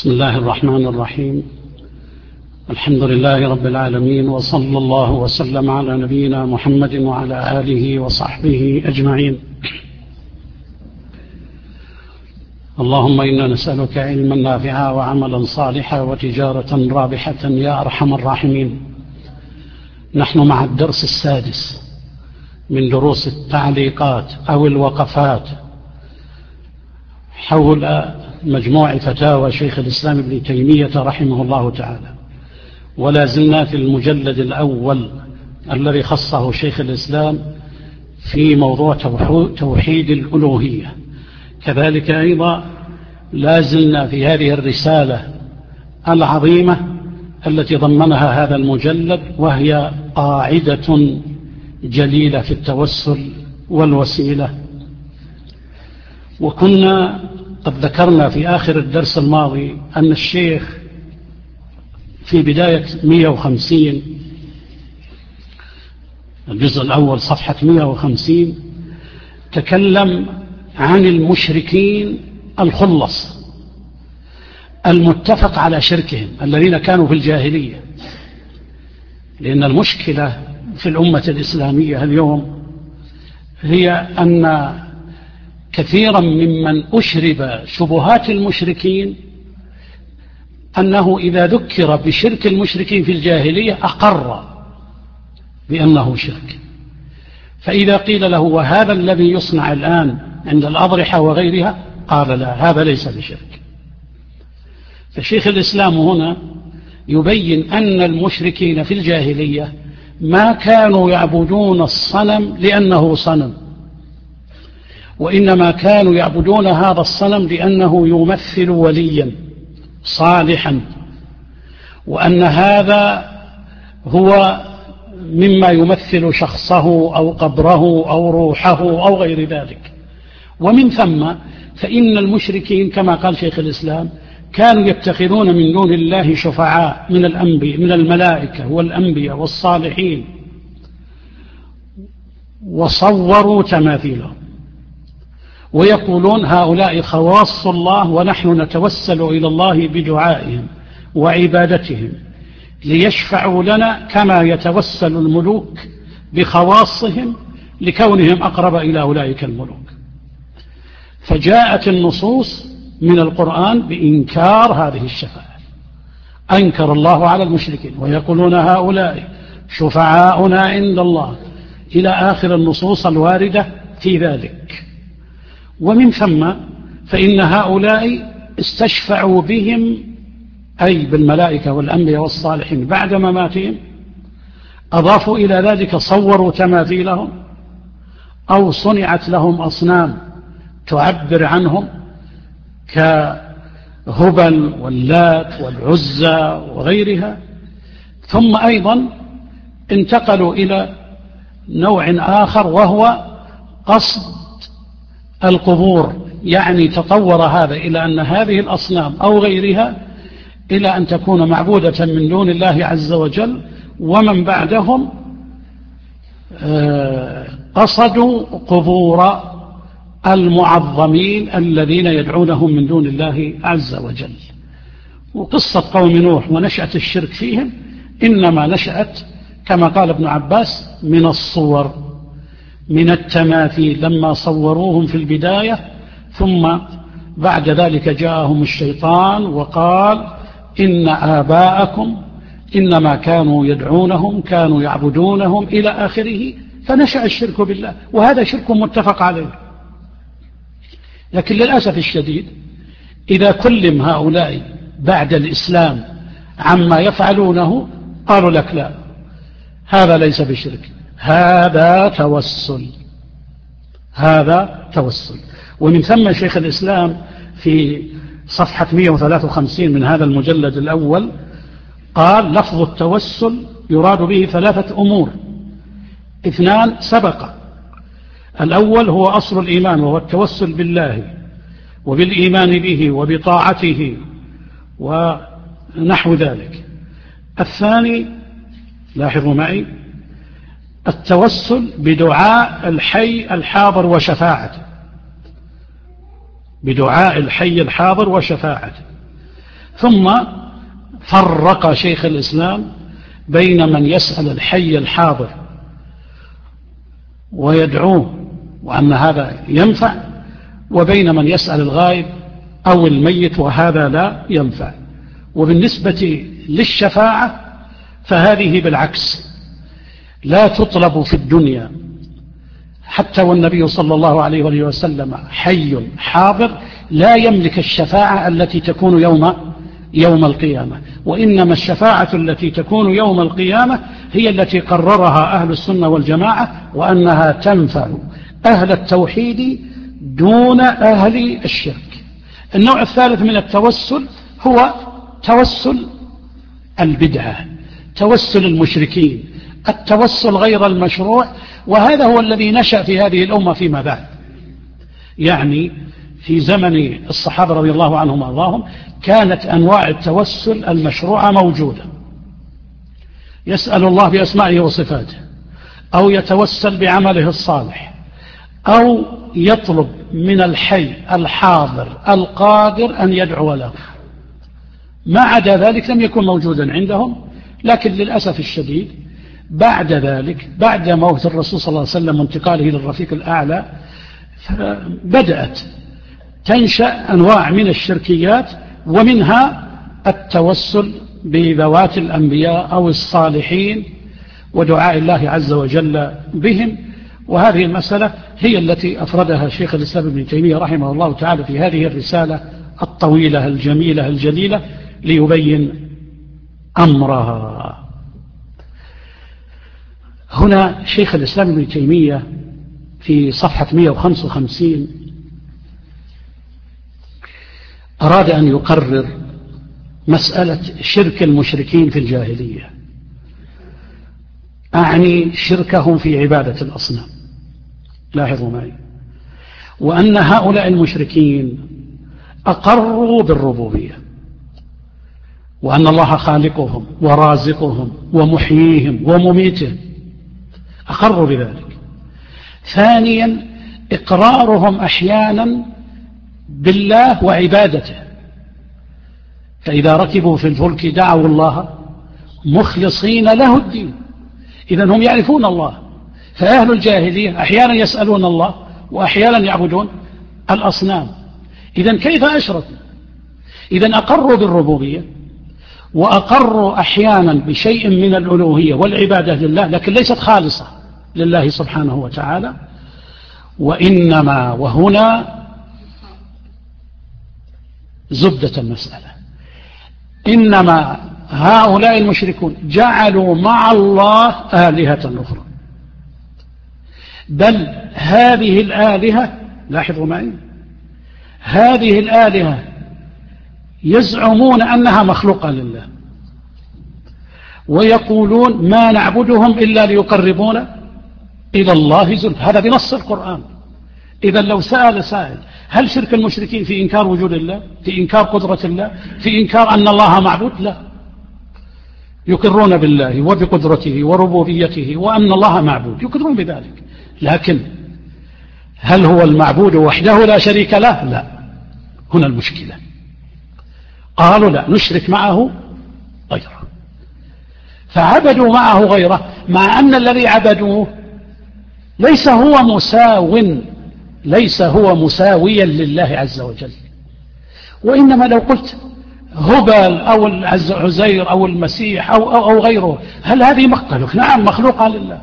بسم الله الرحمن الرحيم. الحمد لله رب العالمين، وصلى الله وسلم على نبينا محمد وعلى آله وصحبه أجمعين. اللهم إنا نسألك علما نافعا وعملا صالحا وتجارة رابحة يا أرحم الراحمين. نحن مع الدرس السادس من دروس التعليقات أو الوقفات حول مجموع فتاوى شيخ الإسلام ابن تيمية رحمه الله تعالى، ولا زلنا في المجلد الأول الذي خصه شيخ الإسلام في موضوع توحيد الألوهية. كذلك أيضا لا زلنا في هذه الرسالة العظيمة التي ضمنها هذا المجلد، وهي قاعدة جليلة في التوسل والوسيلة. وكنا قد ذكرنا في آخر الدرس الماضي أن الشيخ في بداية 150 الجزء الأول صفحة 150 تكلم عن المشركين الخلص المتفق على شركهم الذين كانوا في الجاهلية. لأن المشكلة في الأمة الإسلامية اليوم هي أن كثيرا ممن أشرب شبهات المشركين أنه إذا ذكر بشرك المشركين في الجاهلية أقر بأنه شرك، فإذا قيل له وهذا الذي يصنع الآن عند الأضرحة وغيرها قال لا، هذا ليس بشرك. فشيخ الإسلام هنا يبين أن المشركين في الجاهلية ما كانوا يعبدون الصنم لأنه صنم، وإنما كانوا يعبدون هذا الصنم لأنه يمثل وليا صالحا، وأن هذا هو مما يمثل شخصه أو قبره أو روحه أو غير ذلك. ومن ثم فإن المشركين كما قال شيخ الإسلام كانوا يتخذون من دون الله شفعاء من الأنبياء من الملائكة والأنبياء والصالحين، وصوروا تماثيلهم ويقولون هؤلاء خواص الله ونحن نتوسل إلى الله بدعائهم وعبادتهم ليشفعوا لنا كما يتوسل الملوك بخواصهم لكونهم أقرب إلى أولئك الملوك. فجاءت النصوص من القرآن بإنكار هذه الشفاعة، أنكر الله على المشركين ويقولون هؤلاء شفعاؤنا عند الله إلى آخر النصوص الواردة في ذلك. ومن ثم فإن هؤلاء استشفعوا بهم أي بالملائكة والأنبياء والصالحين بعد مماتهم، أضافوا إلى ذلك صوروا تماثيلهم أو صنعت لهم أصنام تعبر عنهم كهبل واللات والعزى وغيرها. ثم أيضا انتقلوا إلى نوع آخر وهو قصد القبور، يعني تطور هذا إلى أن هذه الأصنام أو غيرها إلى أن تكون معبودة من دون الله عز وجل، ومن بعدهم قصدوا قبور المعظمين الذين يدعونهم من دون الله عز وجل. وقصة قوم نوح ونشأة الشرك فيهم إنما نشأت كما قال ابن عباس من الصور، من التماثيل لما صوروهم في البداية، ثم بعد ذلك جاءهم الشيطان وقال إن آباءكم إنما كانوا يدعونهم كانوا يعبدونهم إلى آخره، فنشأ الشرك بالله، وهذا شرك متفق عليه. لكن للأسف الشديد إذا كلم هؤلاء بعد الإسلام عما يفعلونه قالوا لك لا، هذا ليس بشرك، هذا توسل، هذا توسل. ومن ثم شيخ الإسلام في صفحة 153 من هذا المجلد الأول قال لفظ التوسل يراد به ثلاثة أمور، اثنان سبق. الأول هو أصل الإيمان وهو التوسل بالله وبالإيمان به وبطاعته ونحو ذلك. الثاني لاحظوا معي التوسل بدعاء الحي الحاضر وشفاعته، بدعاء الحي الحاضر وشفاعته. ثم فرق شيخ الإسلام بين من يسأل الحي الحاضر ويدعوه وأن هذا ينفع، وبين من يسأل الغائب أو الميت وهذا لا ينفع. وبالنسبة للشفاعة فهذه بالعكس، لا تطلب في الدنيا، حتى والنبي صلى الله عليه وسلم حي حاضر لا يملك الشفاعة التي تكون يوم القيامة، وإنما الشفاعة التي تكون يوم القيامة هي التي قررها أهل السنة والجماعة، وأنها تنفع أهل التوحيد دون أهل الشرك. النوع الثالث من التوسل هو توسل البدعة، توسل المشركين، التوسل غير المشروع، وهذا هو الذي نشأ في هذه الأمة فيما بعد. يعني في زمن الصحابة رضي الله عنهم وارضاهم كانت أنواع التوسل المشروعة موجودة، يسأل الله بأسمائه وصفاته، أو يتوسل بعمله الصالح، أو يطلب من الحي الحاضر القادر أن يدعو له. ما عدا ذلك لم يكن موجودا عندهم، لكن للأسف الشديد بعد ذلك، بعد موت الرسول صلى الله عليه وسلم وانتقاله للرفيق الأعلى، بدأت تنشأ أنواع من الشركيات، ومنها التوسل بذوات الأنبياء أو الصالحين ودعاء الله عز وجل بهم. وهذه المسألة هي التي أفردها شيخ الإسلام ابن تيمية رحمه الله تعالى في هذه الرسالة الطويلة الجميلة الجليلة ليبين أمرها. هنا شيخ الإسلام ابن تيمية في صفحة 155 أراد أن يقرر مسألة شرك المشركين في الجاهلية، أعني شركهم في عبادة الأصنام. لاحظوا معي، وأن هؤلاء المشركين أقروا بالربوبية، وأن الله خالقهم ورازقهم ومحييهم ومميتهم، أقروا بذلك. ثانيا، إقرارهم أحيانا بالله وعبادته، فإذا ركبوا في الفلك دعوا الله مخلصين له الدين. إذن هم يعرفون الله. فأهل الجاهلية أحيانا يسألون الله وأحيانا يعبدون الأصنام. إذن كيف أشركوا؟ إذن أقروا بالربوبية، وأقروا أحيانا بشيء من الألوهية والعبادة لله، لكن ليست خالصة لله سبحانه وتعالى. وإنما وهنا زبدة المسألة، إنما هؤلاء المشركون جعلوا مع الله آلهة أخرى، بل هذه الآلهة، لاحظوا معي، هذه الآلهة يزعمون أنها مخلوقة لله، ويقولون ما نعبدهم إلا ليقربونا إلى الله زلفى. هذا بنص القرآن. إذا لو سأل سائل هل شرك المشركين في إنكار وجود الله، في إنكار قدرة الله، في إنكار أن الله معبود؟ لا، يقرون بالله وبقدرته وربوبيته وأن الله معبود، يقرون بذلك. لكن هل هو المعبود وحده لا شريك له؟ لا. هنا المشكلة. قالوا لا، نشرك معه غيره، فعبدوا معه غيره، مع أن الذي عبدوه ليس هو مساويا لله عز وجل. وإنما لو قلت هبل أو عزير أو المسيح أو غيره، هل هذه مخلوق؟ نعم، مخلوقة لله،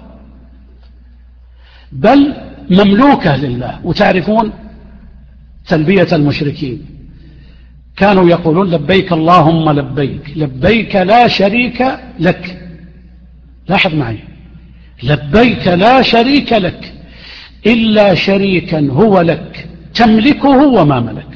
بل مملوكة لله. وتعرفون تلبية المشركين، كانوا يقولون لبيك اللهم لبيك، لبيك لا شريك لك. لاحظ معي، لبيك لا شريك لك إلا شريكا هو لك تملكه وما ملك،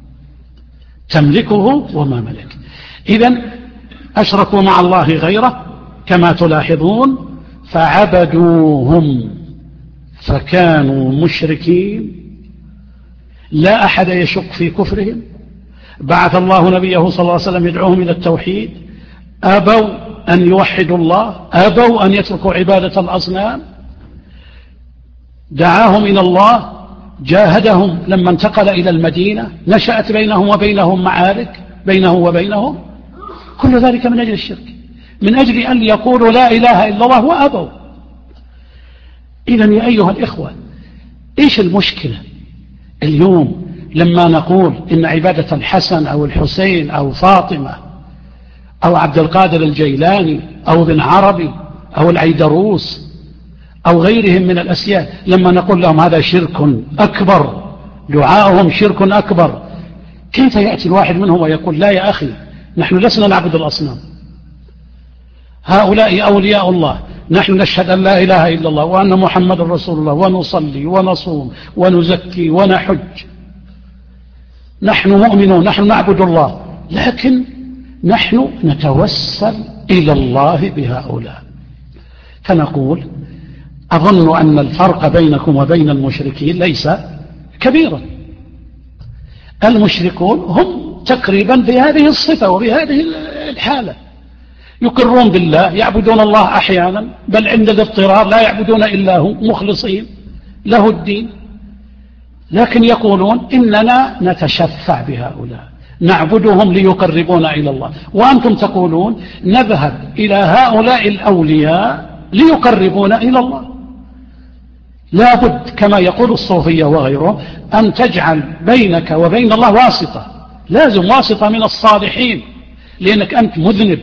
تملكه وما ملك. إذن أشركوا مع الله غيره كما تلاحظون، فعبدوهم فكانوا مشركين. لا أحد يشك في كفرهم. بعث الله نبيه صلى الله عليه وسلم يدعوهم إلى التوحيد، أبوا أن يوحدوا الله، أبوا أن يتركوا عبادة الأصنام. دعاهم إلى الله، جاهدهم لما انتقل إلى المدينة، نشأت بينهم وبينهم معارك بينه وبينهم، كل ذلك من أجل الشرك، من أجل أن يقولوا لا إله إلا الله وأبوا. إذن يا أيها الإخوة، إيش المشكلة اليوم لما نقول إن عبادة الحسن أو الحسين أو فاطمة أو عبد القادر الجيلاني أو ابن عربي أو العيدروس أو غيرهم من الأسياد، لما نقول لهم هذا شرك أكبر، دعاؤهم شرك أكبر، كيف يأتي الواحد منهم ويقول لا يا أخي نحن لسنا نعبد الأصنام، هؤلاء أولياء الله، نحن نشهد أن لا إله إلا الله وأن محمد رسول الله ونصلي ونصوم ونزكي ونحج، نحن مؤمنون، نحن نعبد الله، لكن نحن نتوسل إلى الله بهؤلاء. فنقول أظن أن الفرق بينكم وبين المشركين ليس كبيرا. المشركون هم تقريبا بهذه الصفة وبهذه الحالة، يقرون بالله، يعبدون الله أحيانا، بل عند الاضطرار لا يعبدون إلا هو مخلصين له الدين، لكن يقولون إننا نتشفع بهؤلاء، نعبدهم ليقربونا إلى الله، وأنتم تقولون نذهب إلى هؤلاء الأولياء ليقربونا إلى الله. لابد كما يقول الصوفية وغيره أن تجعل بينك وبين الله واسطة، لازم واسطة من الصالحين، لأنك أنت مذنب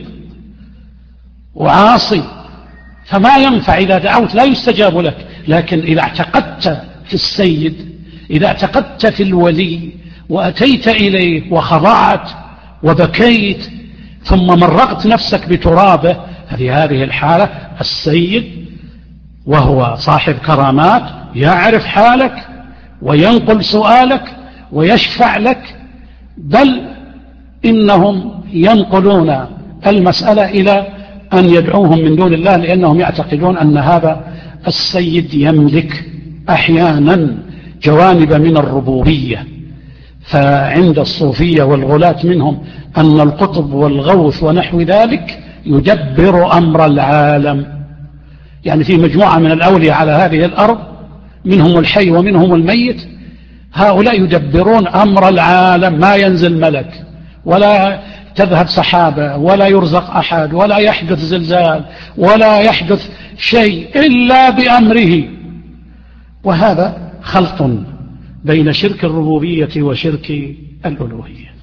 وعاصي، فما ينفع إذا دعوت لا يستجاب لك. لكن إذا اعتقدت في السيد، إذا اعتقدت في الولي وأتيت إليه وخضعت وبكيت ثم مرقت نفسك بترابه، في هذه الحالة السيد وهو صاحب كرامات يعرف حالك وينقل سؤالك ويشفع لك، بل إنهم ينقلون المسألة إلى أن يدعوهم من دون الله، لأنهم يعتقدون أن هذا السيد يملك أحيانا جوانب من الربوبية. فعند الصوفية والغلاة منهم أن القطب والغوث ونحو ذلك يدبر أمر العالم، يعني في مجموعة من الأولياء على هذه الأرض، منهم الحي ومنهم الميت، هؤلاء يدبرون أمر العالم، ما ينزل ملك ولا تذهب سحابة ولا يرزق أحد ولا يحدث زلزال ولا يحدث شيء إلا بأمره. وهذا خلط بين شرك الربوبية وشرك الألوهية.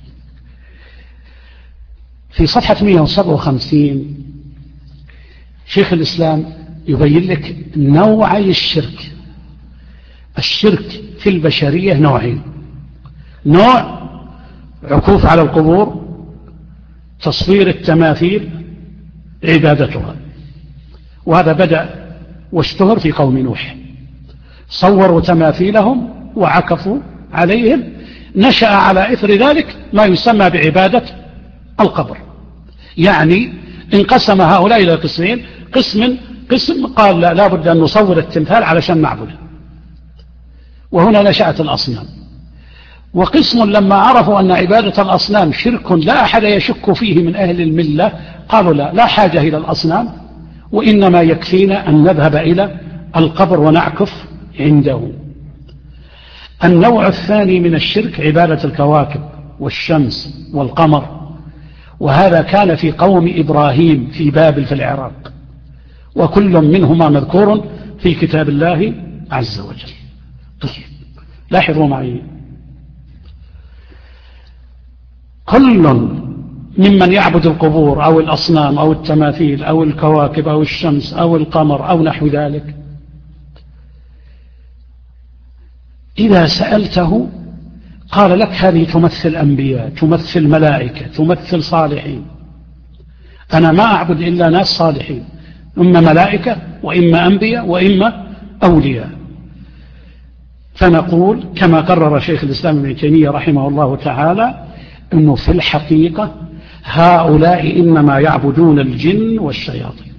في صفحة 157 شيخ الإسلام يبين لك نوعي الشرك. الشرك في البشرية نوعين: نوع عكوف على القبور، تصوير التماثيل، عبادتها، وهذا بدأ واشتهر في قوم نوح، صوروا تماثيلهم وعكفوا عليهم، نشأ على إثر ذلك ما يسمى بعبادة القبر. يعني انقسم هؤلاء إلى قسمين: قسم قال لا بد أن نصور التمثال علشان نعبده، وهنا نشأت الأصنام. وقسم لما عرفوا أن عبادة الأصنام شرك لا أحد يشك فيه من أهل الملة، قالوا لا حاجة إلى الأصنام، وإنما يكفينا أن نذهب إلى القبر ونعكف عنده. النوع الثاني من الشرك عبادة الكواكب والشمس والقمر، وهذا كان في قوم إبراهيم في بابل في العراق، وكل منهما مذكور في كتاب الله عز وجل. طيب لاحظوا معي، كل ممن يعبد القبور أو الأصنام أو التماثيل أو الكواكب أو الشمس أو القمر أو نحو ذلك، إذا سألته قال لك هذه تمثل أنبياء، تمثل ملائكة، تمثل صالحين. أنا ما أعبد إلا ناس صالحين، إما ملائكة وإما أنبياء وإما أولياء. فنقول كما قرر شيخ الإسلام ابن تيمية رحمه الله تعالى أنه في الحقيقة هؤلاء إنما يعبدون الجن والشياطين.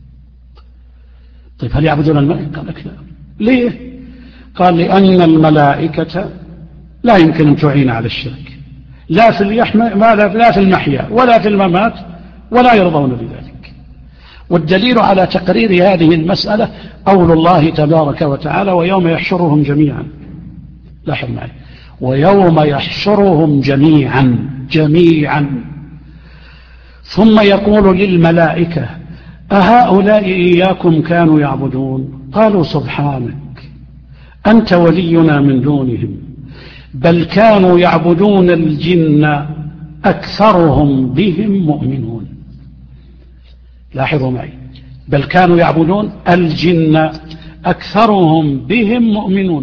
طيب هل يعبدون الملائكة؟ قال لك لا. ليه؟ قال لأن الملائكة لا يمكن أن تعين على الشرك، لا في المحيا ولا في الممات، ولا يرضون بذلك. والدليل على تقرير هذه المسألة قول الله تبارك وتعالى: ويوم يحشرهم جميعا. لاحظ معي: ويوم يحشرهم جميعا ثم يقول للملائكة أهؤلاء إياكم كانوا يعبدون؟ قالوا سبحانك أنت ولينا من دونهم بل كانوا يعبدون الجن أكثرهم بهم مؤمنون. لاحظوا معي، بل كانوا يعبدون الجن أكثرهم بهم مؤمنون.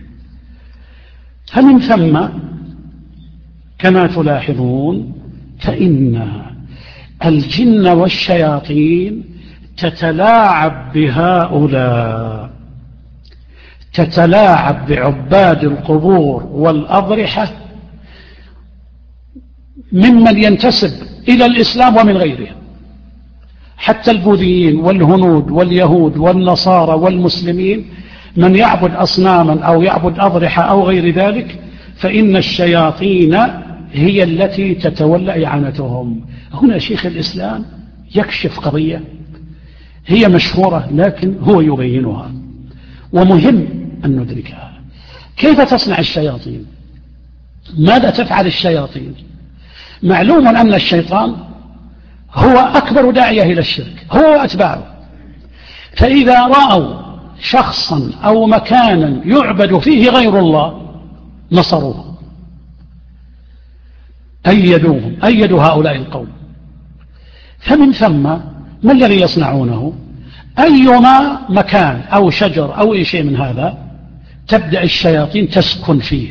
فمن ثم كما تلاحظون فإن الجن والشياطين تتلاعب بهؤلاء، تتلاعب بعباد القبور والأضرحة ممن ينتسب إلى الإسلام ومن غيره، حتى البوذيين والهنود واليهود والنصارى والمسلمين من يعبد أصناما أو يعبد أضرحة أو غير ذلك فإن الشياطين هي التي تتولى إعانتهم. هنا شيخ الإسلام يكشف قضية هي مشهورة لكن هو يبينها، ومهم أن ندركها. كيف تصنع الشياطين؟ ماذا تفعل الشياطين؟ معلوم أن الشيطان هو أكبر داعية إلى الشرك، هو وأتباعه. فإذا رأوا شخصا أو مكانا يعبد فيه غير الله نصروه، أيدوا هؤلاء القوم. فمن ثم ما الذي يصنعونه؟ أيما مكان أو شجر أو أي شيء من هذا تبدأ الشياطين تسكن فيه،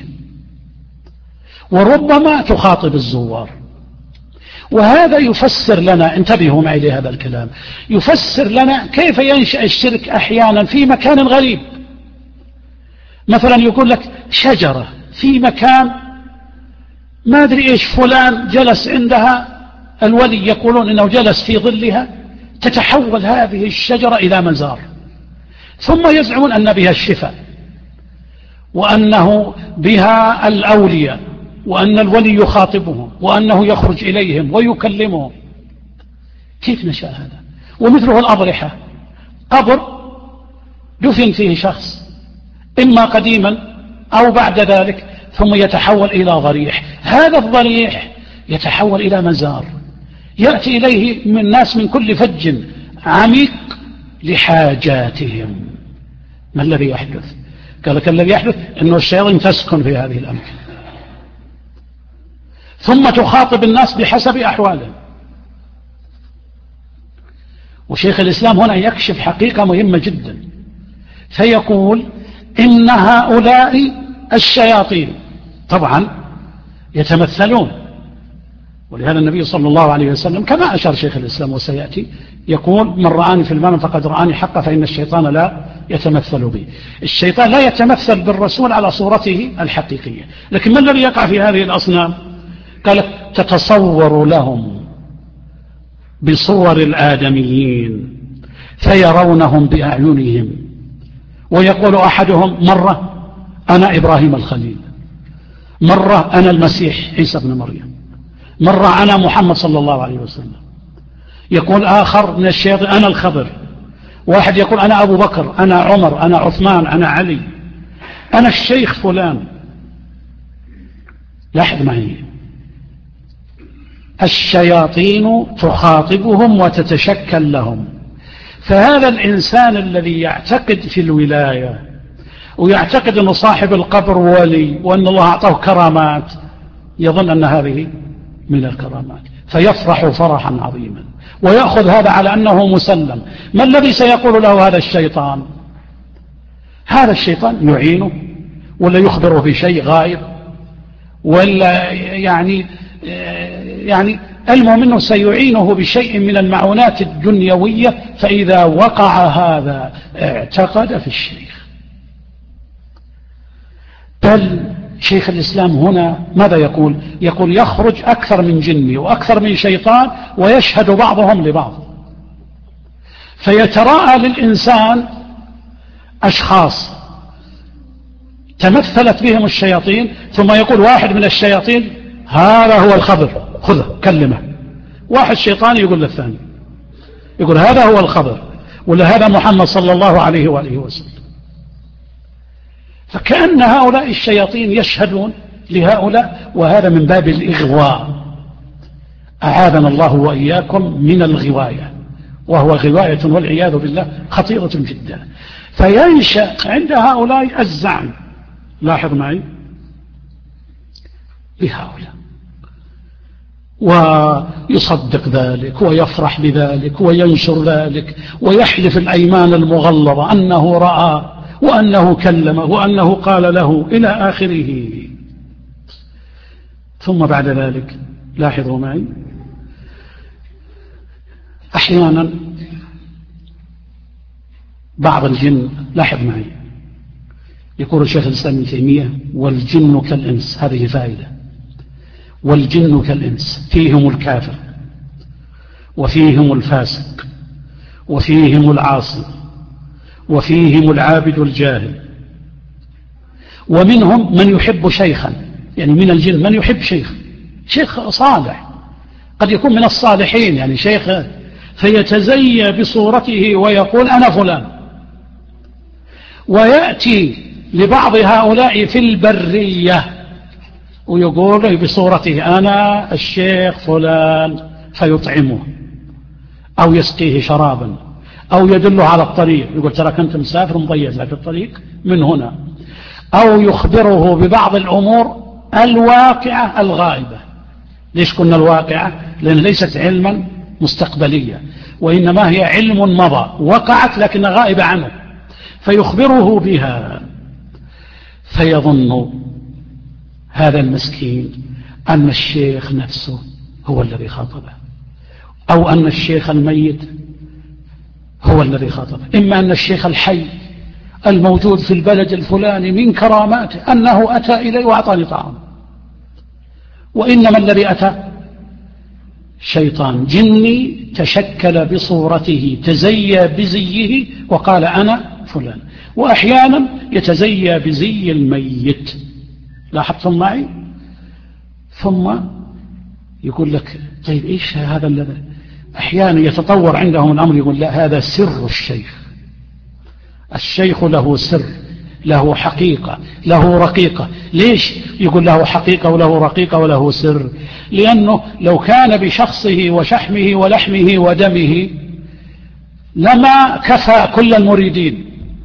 وربما تخاطب الزوار. وهذا يفسر لنا، انتبهوا معي لهذا الكلام، يفسر لنا كيف ينشأ الشرك أحيانا في مكان غريب. مثلا يقول لك شجرة في مكان ما أدري إيش، فلان جلس عندها، الولي يقولون إنه جلس في ظلها، تتحول هذه الشجرة إلى مزار، ثم يزعمون أن بها الشفاء وأنه بها الأولياء وأن الولي يخاطبهم وأنه يخرج إليهم ويكلمهم. كيف نشأ هذا؟ ومثله الأضرحة، قبر دفن فيه شخص إما قديما أو بعد ذلك ثم يتحول إلى ضريح، هذا الضريح يتحول إلى مزار، يأتي إليه من ناس من كل فج عميق لحاجاتهم. ما الذي يحدث؟ قال لك الذي يحدث أنه الشياطين تسكن في هذه الأماكن ثم تخاطب الناس بحسب أحوالهم. وشيخ الإسلام هنا يكشف حقيقة مهمة جدا، فيقول إن هؤلاء الشياطين طبعا يتمثلون، ولهذا النبي صلى الله عليه وسلم كما أشار شيخ الإسلام وسيأتي يقول من رآني في المنام فقد رآني حقا فإن الشيطان لا يتمثل بي. الشيطان لا يتمثل بالرسول على صورته الحقيقية، لكن ما الذي يقع في هذه الأصنام؟ قال تتصور لهم بصور الآدميين فيرونهم بأعينهم، ويقول أحدهم مرة أنا إبراهيم الخليل، مرة أنا المسيح عيسى بن مريم، مرة أنا محمد صلى الله عليه وسلم. يقول آخر من الشياطين أنا الخضر، واحد يقول أنا أبو بكر، أنا عمر، أنا عثمان، أنا علي، أنا الشيخ فلان. لاحظ معي، الشياطين تخاطبهم وتتشكل لهم. فهذا الإنسان الذي يعتقد في الولاية ويعتقد أنه صاحب القبر ولي وأن الله أعطاه كرامات يظن أن هذه من الكرامات، فيفرح فرحا عظيما ويأخذ هذا على أنه مسلم. ما الذي سيقول له هذا الشيطان؟ هذا الشيطان يعينه ولا يخبره بشيء غائب، ولا يعني المهم أنه سيعينه بشيء من المعونات الدنيوية، فإذا وقع هذا اعتقد في الشيخ. بل شيخ الإسلام هنا ماذا يقول؟ يقول يخرج أكثر من جني وأكثر من شيطان ويشهد بعضهم لبعض، فيتراءى للإنسان أشخاص تمثلت بهم الشياطين، ثم يقول واحد من الشياطين هذا هو الخضر خذه كلمه، واحد شيطاني يقول للثاني يقول هذا هو الخضر ولا هذا محمد صلى الله عليه وآله وسلم. فكأن هؤلاء الشياطين يشهدون لهؤلاء، وهذا من باب الإغواء. أعاذنا الله وإياكم من الغواية، وهو غواية والعياذ بالله خطيرة جدا. فينشأ عند هؤلاء الزعم، لاحظ معي، بهؤلاء، ويصدق ذلك ويفرح بذلك وينشر ذلك ويحلف الأيمان المغلظة أنه رأى وأنه كلمه وأنه قال له إلى آخره. ثم بعد ذلك لاحظوا معي، أحيانا بعض الجن، لاحظ معي، يقول الشيخ الإسلام ابن تيمية: والجن كالإنس، هذه فائدة، والجن كالإنس، فيهم الكافر وفيهم الفاسق وفيهم العاصي وفيهم العابد الجاهل، ومنهم من يحب شيخا، يعني من الجن من يحب شيخ صالح، قد يكون من الصالحين يعني شيخ، فيتزيى بصورته ويقول أنا فلان. ويأتي لبعض هؤلاء في البرية ويقول بصورته أنا الشيخ فلان، فيطعمه أو يسقيه شرابا أو يدله على الطريق، يقول ترى كنت مسافر مضيز لك الطريق من هنا، أو يخبره ببعض الأمور الواقعة الغائبة. ليش قلنا الواقعة؟ لأن ليست علما مستقبلية، وإنما هي علم مضى وقعت لكن غائبة عنه، فيخبره بها، فيظن هذا المسكين أن الشيخ نفسه هو الذي خاطبه، أو أن الشيخ الميت هو الذي خاطبه، إما أن الشيخ الحي الموجود في البلد الفلاني من كراماته أنه أتى إلي وأعطاني طعام، وإنما الذي أتى شيطان جني تشكل بصورته، تزيى بزيه وقال أنا فلان. وأحيانا يتزيى بزي الميت، لاحظتم معي؟ ثم يقول لك طيب إيش هذا الذي أحيانا يتطور عندهم الأمر، يقول لا هذا سر الشيخ له سر، له حقيقة، له رقيقة. ليش يقول له حقيقة وله رقيقة وله سر؟ لأنه لو كان بشخصه وشحمه ولحمه ودمه لما كفى كل المريدين.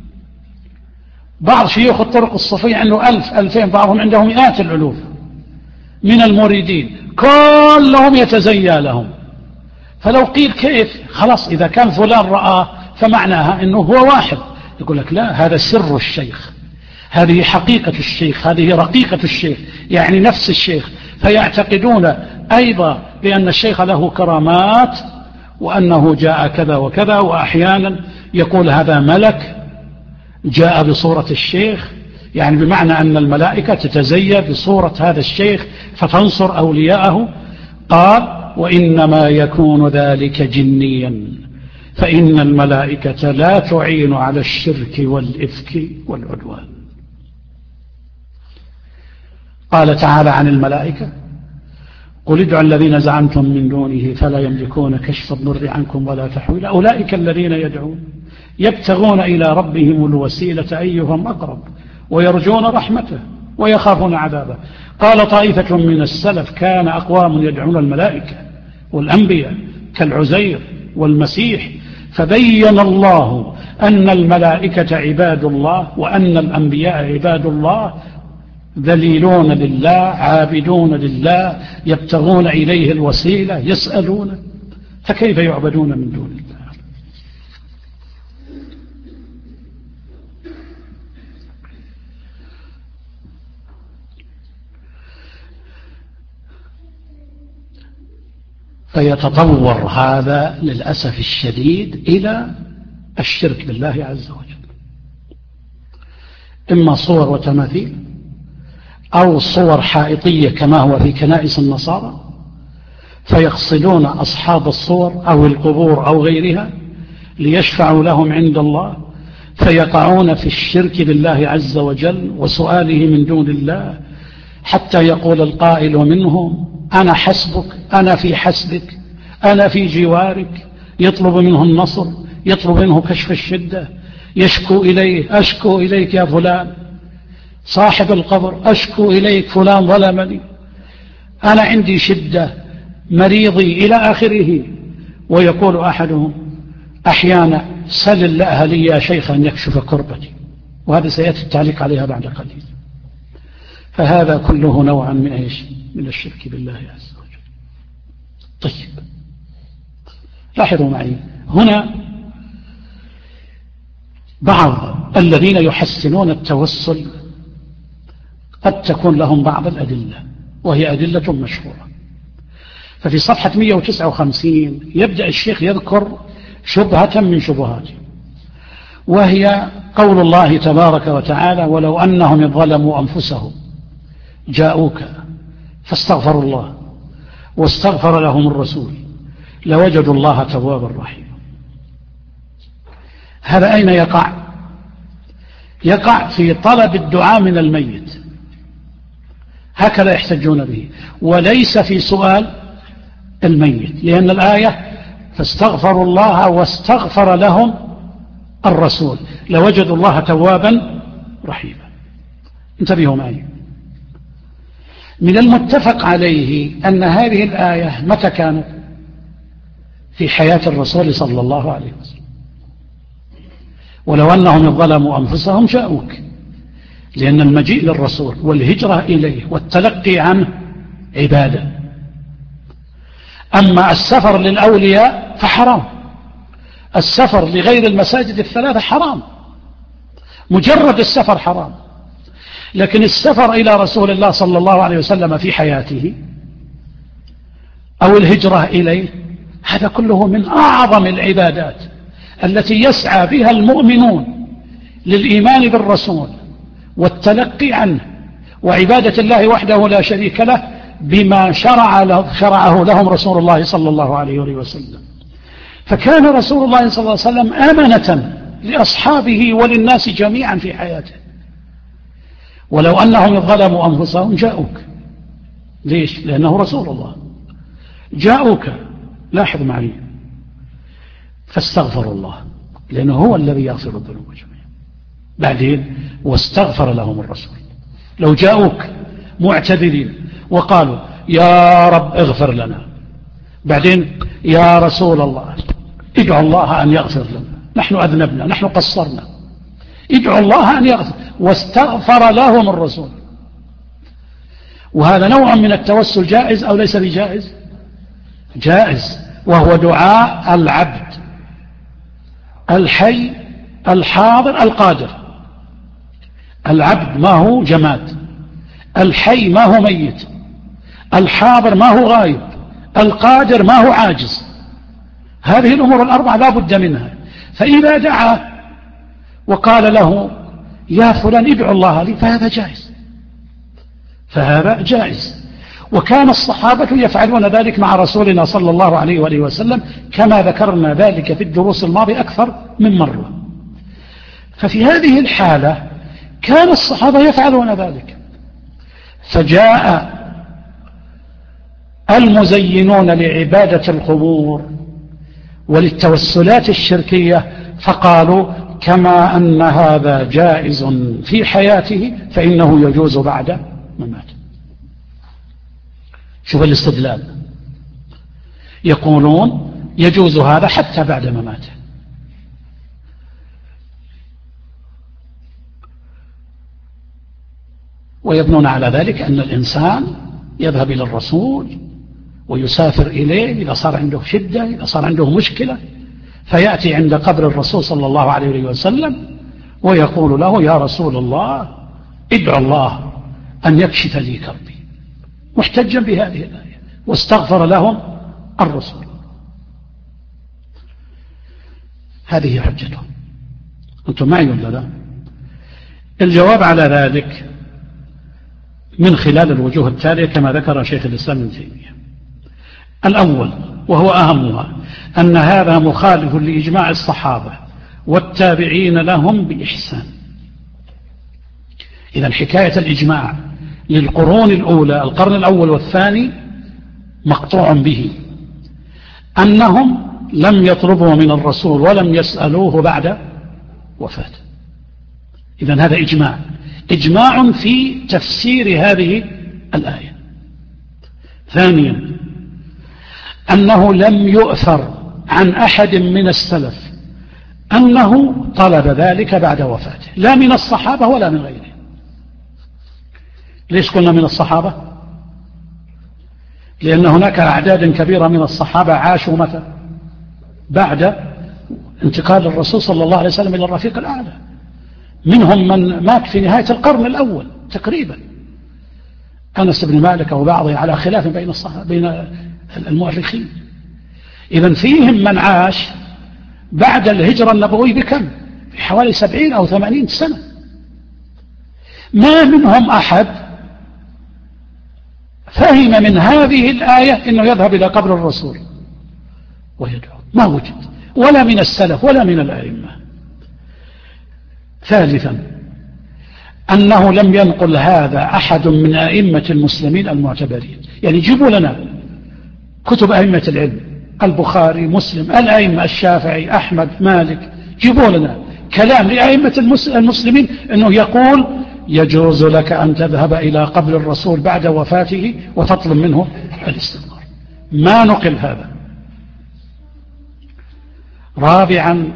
بعض شيوخ الطرق الصوفية عنده 1000 2000، بعضهم عندهم مئات الألوف من المريدين، كلهم يتزيى لهم. فلو قيل كيف، خلاص إذا كان فلان رآه فمعناها أنه هو واحد. يقول لك لا، هذا سر الشيخ، هذه حقيقة الشيخ، هذه رقيقة الشيخ، يعني نفس الشيخ. فيعتقدون أيضا بأن الشيخ له كرامات وأنه جاء كذا وكذا، وأحيانا يقول هذا ملك جاء بصورة الشيخ، يعني بمعنى أن الملائكة تتزيى بصورة هذا الشيخ فتنصر أولياءه. قال وإنما يكون ذلك جنيا، فإن الملائكة لا تعين على الشرك والإفك والعدوان. قال تعالى عن الملائكة: قل ادعوا الذين زعمتم من دونه فلا يملكون كشف الضر عنكم ولا تحويلا، أولئك الذين يدعون يبتغون إلى ربهم الوسيلة أيهم أقرب ويرجون رحمته ويخافون عذابه. قال طائفة من السلف: كان أقوام يدعون الملائكة والأنبياء كالعزير والمسيح، فبين الله أن الملائكة عباد الله وأن الأنبياء عباد الله، ذليلون لله عابدون لله يبتغون إليه الوسيلة يسألون، فكيف يعبدون من دون الله؟ فيتطور هذا للأسف الشديد إلى الشرك بالله عز وجل، إما صور وتماثيل أو صور حائطية كما هو في كنائس النصارى، فيقصدون أصحاب الصور أو القبور أو غيرها ليشفعوا لهم عند الله، فيقعون في الشرك بالله عز وجل وسؤاله من دون الله، حتى يقول القائل منهم: أنا حسبك، أنا في حسبك، أنا في جوارك، يطلب منه النصر، يطلب منه كشف الشدة، يشكو إليه: أشكو إليك يا فلان. صاحب القبر أشكو إليك فلان ظلمني، أنا عندي شدة، مريضي، إلى آخره. ويقول أحدهم أحيانا سل الله لي يا شيخ أن يكشف كربتي، وهذا سيأتي التعليق عليها بعد قليل. فهذا كله نوعا من إيش؟ من الشرك بالله عز وجل. طيب لاحظوا معي هنا بعض الذين يحسنون التوسل قد تكون لهم بعض الأدلة، وهي أدلة مشهورة. ففي صفحة 159 يبدأ الشيخ يذكر شبهة من شبهاته، وهي قول الله تبارك وتعالى: ولو أنهم ظلموا أنفسهم جاءوك فاستغفروا الله واستغفر لهم الرسول لوجدوا الله توابا رحيما. هذا أين يقع؟ يقع في طلب الدعاء من الميت، هكذا يحتجون به، وليس في سؤال الميت، لأن الآية فاستغفروا الله واستغفر لهم الرسول لوجدوا الله توابا رحيما. انتبهوا معي، من المتفق عليه أن هذه الآية متى كانت؟ في حياة الرسول صلى الله عليه وسلم. ولو أنهم ظلموا أنفسهم جاءوك، لأن المجيء للرسول والهجرة إليه والتلقي عنه عبادة. أما السفر للأولياء فحرام، السفر لغير المساجد الثلاثة حرام، مجرد السفر حرام. لكن السفر إلى رسول الله صلى الله عليه وسلم في حياته أو الهجرة إليه، هذا كله من أعظم العبادات التي يسعى بها المؤمنون للإيمان بالرسول والتلقي عنه وعبادة الله وحده لا شريك له بما شرعه لهم رسول الله صلى الله عليه وسلم. فكان رسول الله صلى الله عليه وسلم أمنة لأصحابه وللناس جميعا في حياته. ولو أنهم ظلموا أنفسهم جاءوك، ليش؟ لأنه رسول الله. جاءوك، لاحظ معي، فاستغفروا الله، لأنه هو الذي يغفر الذنوب جميعا. بعدين واستغفر لهم الرسول. لو جاءوك معتذرين وقالوا يا رب اغفر لنا، بعدين يا رسول الله ادعو الله أن يغفر لنا، نحن أذنبنا، نحن قصرنا، ادعو الله أن يغفر، واستغفر لهم الرسول. وهذا نوع من التوسل جائز أو ليس بجائز؟ جائز، وهو دعاء العبد الحي الحاضر القادر. العبد ما هو جماد، الحي ما هو ميت، الحاضر ما هو غائب، القادر ما هو عاجز. هذه الأمور الأربعة لا بد منها. فإذا دعا وقال له يا فلان ادعو الله لي فهذا جائز، فهذا جائز. وكان الصحابة يفعلون ذلك مع رسولنا صلى الله عليه وآله وسلم، كما ذكرنا ذلك في الدروس الماضية أكثر من مرة. ففي هذه الحالة كان الصحابة يفعلون ذلك. فجاء المزينون لعبادة القبور وللتوسلات الشركية فقالوا كما أن هذا جائز في حياته فإنه يجوز بعد مماته. شوف الاستدلال، يقولون يجوز هذا حتى بعد مماته. ويبنون على ذلك أن الإنسان يذهب إلى الرسول ويسافر إليه إذا صار عنده شدة، إذا صار عنده مشكلة، فيأتي عند قبر الرسول صلى الله عليه وسلم ويقول له يا رسول الله ادعو الله أن يكشف لي كربي، محتجا بهذه الآية، واستغفر لهم الرسول. هذه حجتهم. أنتم معي ولا لا؟ الجواب على ذلك من خلال الوجوه التالية كما ذكر شيخ الإسلام ابن تيمية. الأول وهو أهمها أن هذا مخالف لإجماع الصحابة والتابعين لهم بإحسان. إذن حكاية الإجماع للقرون الأولى، القرن الأول والثاني، مقطوع به، أنهم لم يطلبوا من الرسول ولم يسألوه بعد وفاته. إذن هذا إجماع. إجماع في تفسير هذه الآية. ثانيا أنه لم يؤثر عن أحد من السلف أنه طلب ذلك بعد وفاته، لا من الصحابة ولا من غيرهم. ليش قلنا من الصحابة؟ لأن هناك أعداد كبيرة من الصحابة عاشوا متى؟ بعد انتقال الرسول صلى الله عليه وسلم إلى الرفيق الأعلى، منهم من مات في نهاية القرن الأول تقريبا، أنس بن مالك وبعضه، على خلاف بين الصحابة بين المؤرخين. إذن فيهم من عاش بعد الهجرة النبوية بكم؟ بحوالي 70 أو 80 سنة. ما منهم أحد فهم من هذه الآية أنه يذهب إلى قبر الرسول ويدعو، ما وجد، ولا من السلف ولا من الأئمة. ثالثا أنه لم ينقل هذا أحد من أئمة المسلمين المعتبرين. يعني جيبوا لنا كتب أئمة العلم، البخاري، مسلم، الأئمة الشافعي، أحمد، مالك، جيبوا لنا كلام لأئمة المسلمين أنه يقول يجوز لك أن تذهب إلى قبر الرسول بعد وفاته وتطلب منه الاستغفار. ما نقل هذا. رابعا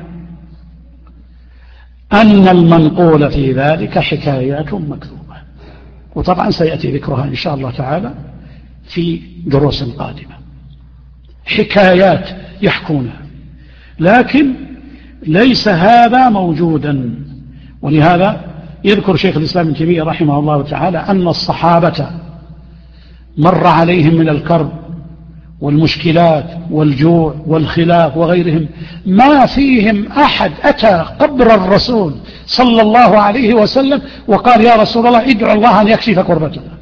أن المنقول في ذلك حكايات مكذوبة، وطبعا سيأتي ذكرها إن شاء الله تعالى في دروس قادمة. حكايات يحكونها، لكن ليس هذا موجودا. ولهذا يذكر شيخ الإسلام ابن تيمية رحمه الله تعالى أن الصحابة مر عليهم من الكرب والمشكلات والجوع والخلاف وغيرهم ما فيهم أحد أتى قبر الرسول صلى الله عليه وسلم وقال يا رسول الله ادعو الله أن يكشف كربتنا.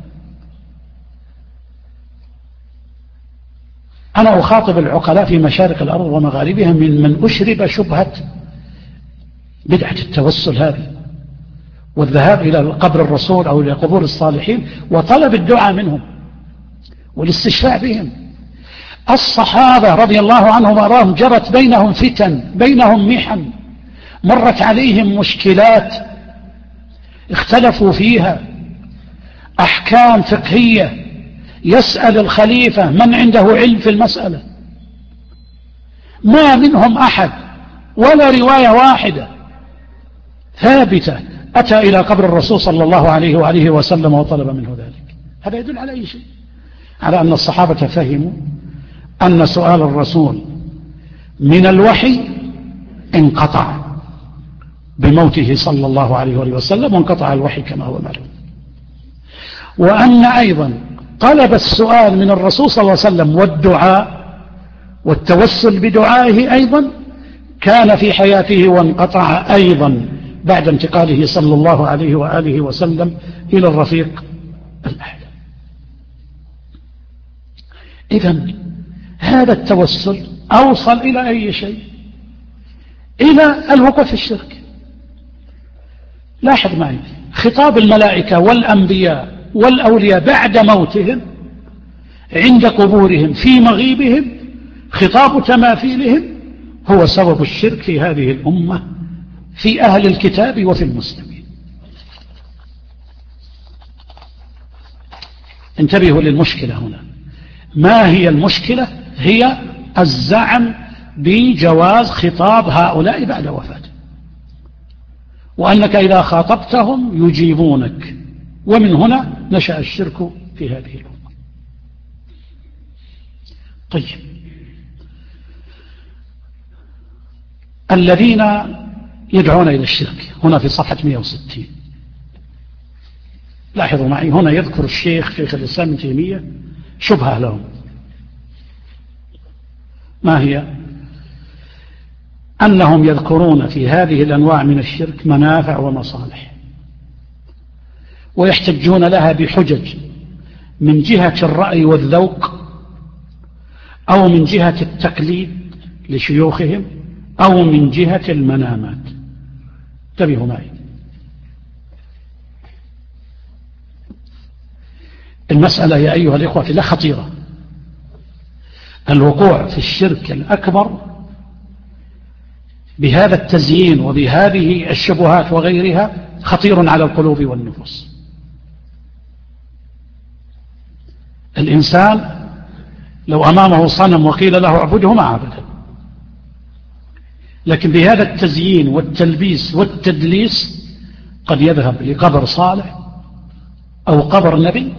أنا أخاطب العقلاء في مشارق الأرض ومغاربها من أشرب شبهة بدعة التوسل هذه والذهاب إلى قبر الرسول أو إلى قبور الصالحين وطلب الدعاء منهم والاستشفاع بهم. الصحابة رضي الله عنهم وأرضاهم جرت بينهم فتن، بينهم محن، مرت عليهم مشكلات اختلفوا فيها، أحكام فقهية، يسأل الخليفة من عنده علم في المسألة. ما منهم أحد ولا رواية واحدة ثابتة أتى إلى قبر الرسول صلى الله عليه وآله وسلم وطلب منه ذلك. هذا يدل على أي شيء؟ على أن الصحابة فهموا أن سؤال الرسول من الوحي انقطع بموته صلى الله عليه وآله وسلم، وانقطع الوحي كما هو معلوم. وأن أيضا طلب السؤال من الرسول صلى الله عليه وسلم والدعاء والتوسل بدعائه أيضا كان في حياته وانقطع أيضا بعد انتقاله صلى الله عليه وآله وسلم إلى الرفيق الأعلى. إذن هذا التوسل أوصل إلى أي شيء؟ إلى الوقوع في الشرك. لاحظ معي خطاب الملائكة والأنبياء والأولياء بعد موتهم عند قبورهم في مغيبهم، خطاب تماثيلهم هو سبب الشرك في هذه الأمة، في أهل الكتاب وفي المسلمين. انتبهوا للمشكلة هنا. ما هي المشكلة؟ هي الزعم بجواز خطاب هؤلاء بعد وفاته، وأنك إذا خاطبتهم يجيبونك، ومن هنا نشأ الشرك في هذه الأمة. طيب، الذين يدعون إلى الشرك هنا في صفحة 160، لاحظوا معي هنا يذكر الشيخ الإسلام ابن تيمية شبهة لهم. ما هي؟ أنهم يذكرون في هذه الأنواع من الشرك منافع ومصالح، ويحتجون لها بحجج من جهة الرأي والذوق، أو من جهة التقليد لشيوخهم، أو من جهة المنامات. انتبهوا معي. المسألة يا أيها الإخوة في الله خطيرة. الوقوع في الشرك الأكبر بهذا التزيين وبهذه الشبهات وغيرها خطير على القلوب والنفوس. الإنسان لو أمامه صنم وقيل له اعبده ما عبده، لكن بهذا التزيين والتلبيس والتدليس قد يذهب لقبر صالح أو قبر نبي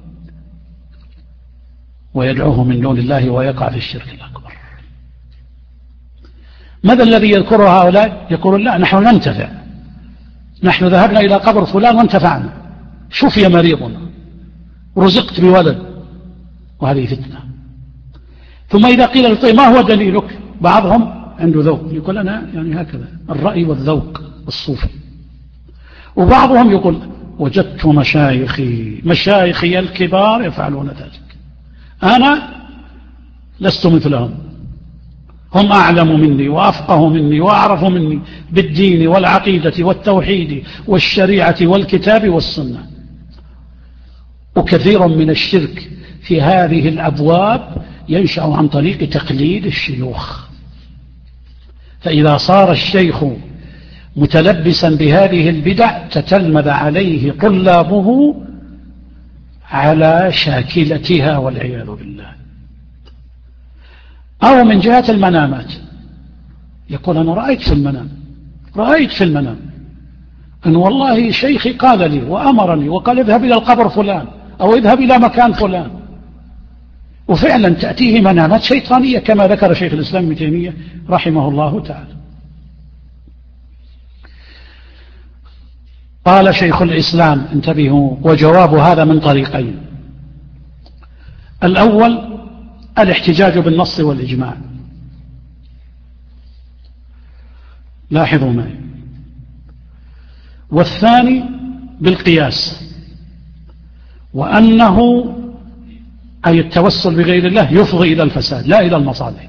ويدعوه من دون الله ويقع في الشرك الأكبر. ماذا الذي يذكره هؤلاء؟ يقولون لا نحن ننتفع، نحن ذهبنا إلى قبر فلان وانتفعنا، شفي مريضنا، رزقت بولد، وهذه فتنة. ثم إذا قيل له طيب ما هو دليلك؟ بعضهم عنده ذوق يقول أنا يعني هكذا الرأي والذوق الصوفي، وبعضهم يقول وجدت مشايخي الكبار يفعلون ذلك، أنا لست مثلهم، هم أعلم مني وأفقه مني وأعرف مني بالدين والعقيدة والتوحيد والشريعة والكتاب والسنة. وكثير من الشرك في هذه الأبواب ينشأ عن طريق تقليد الشيوخ، فإذا صار الشيخ متلبسا بهذه البدع تتلمذ عليه طلابه على شاكلتها والعياذ بالله. أو من جهة المنامات، يقول أنا رأيت في المنام أن والله شيخي قال لي وأمرني وقال اذهب إلى القبر فلان أو اذهب إلى مكان فلان، وفعلا تأتيه منامات شيطانية كما ذكر شيخ الإسلام ابن تيمية رحمه الله تعالى. قال شيخ الإسلام انتبهوا، وجواب هذا من طريقين: الأول الاحتجاج بالنص والإجماع، لاحظوا معي، والثاني بالقياس، وأنه أي التوسل بغير الله يفضي إلى الفساد لا إلى المصالح.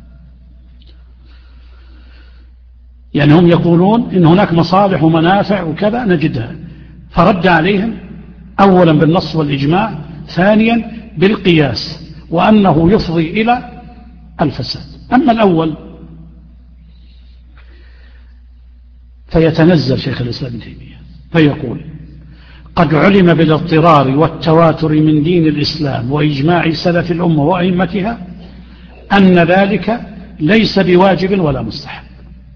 يعني هم يقولون إن هناك مصالح ومنافع وكذا نجدها، فرد عليهم أولا بالنص والإجماع، ثانيا بالقياس، وأنه يفضي إلى الفساد. أما الأول فيتنزل شيخ الإسلام ابن تيمية فيقول قد علم بالاضطرار والتواتر من دين الإسلام وإجماع سلف الأمة وأئمتها أن ذلك ليس بواجب ولا مستحب.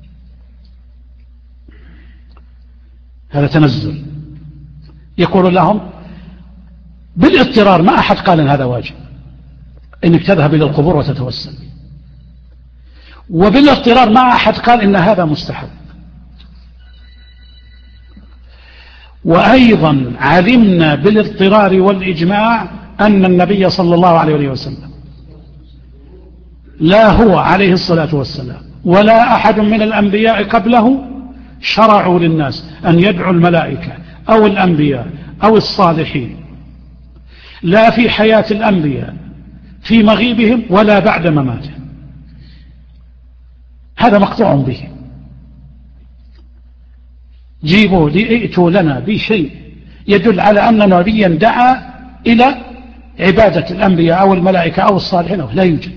هذا تنزل، يقول لهم بالاضطرار، ما أحد قال أن هذا واجب إنك تذهب إلى القبور وتتوسل، وبالاضطرار ما أحد قال إن هذا مستحب. وأيضا علمنا بالاضطرار والإجماع أن النبي صلى الله عليه وسلم لا هو عليه الصلاة والسلام ولا أحد من الأنبياء قبله شرعوا للناس أن يدعوا الملائكة أو الأنبياء أو الصالحين، لا في حياة الأنبياء في مغيبهم ولا بعد مماتهم. هذا مقطوع به. جيبوا ائتوا لنا بشيء يدل على أن نبيا دعا إلى عبادة الأنبياء أو الملائكة أو الصالحين، لا يوجد،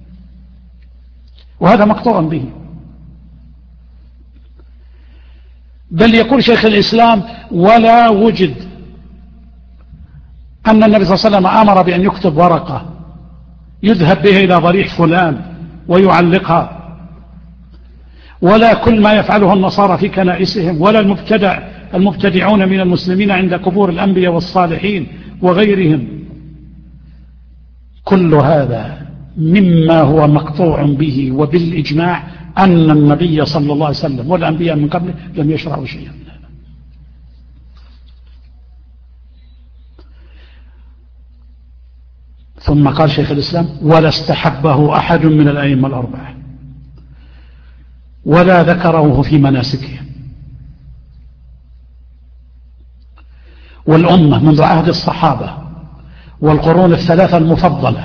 وهذا مقطوع به. بل يقول شيخ الإسلام ولا وجد أن النبي صلى الله عليه وسلم أمر بأن يكتب ورقة يذهب بها إلى ضريح فلان ويعلقها، ولا كل ما يفعله النصارى في كنائسهم، ولا المبتدعون من المسلمين عند قبور الأنبياء والصالحين وغيرهم. كل هذا مما هو مقطوع به وبالإجماع أن النبي صلى الله عليه وسلم والأنبياء من قبله لم يشرعوا شيئا من هذا. ثم قال شيخ الإسلام ولا استحبه أحد من الأئمة الأربعة ولا ذكره في مناسكهم. والأمة منذ عهد الصحابة والقرون الثلاثة المفضلة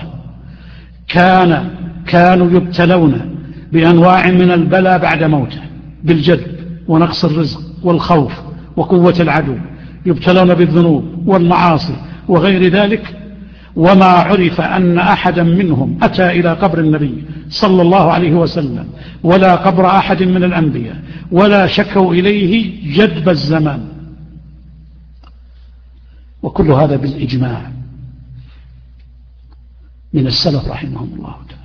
كانوا يبتلون بأنواع من البلاء بعد موته، بالجد ونقص الرزق والخوف وقوة العدو، يبتلون بالذنوب والمعاصي وغير ذلك. وما عرف أن أحدا منهم أتى إلى قبر النبي صلى الله عليه وسلم ولا قبر أحد من الأنبياء ولا شكوا إليه جدب الزمان وكل هذا بالإجماع من السلف رحمهم الله تعالى.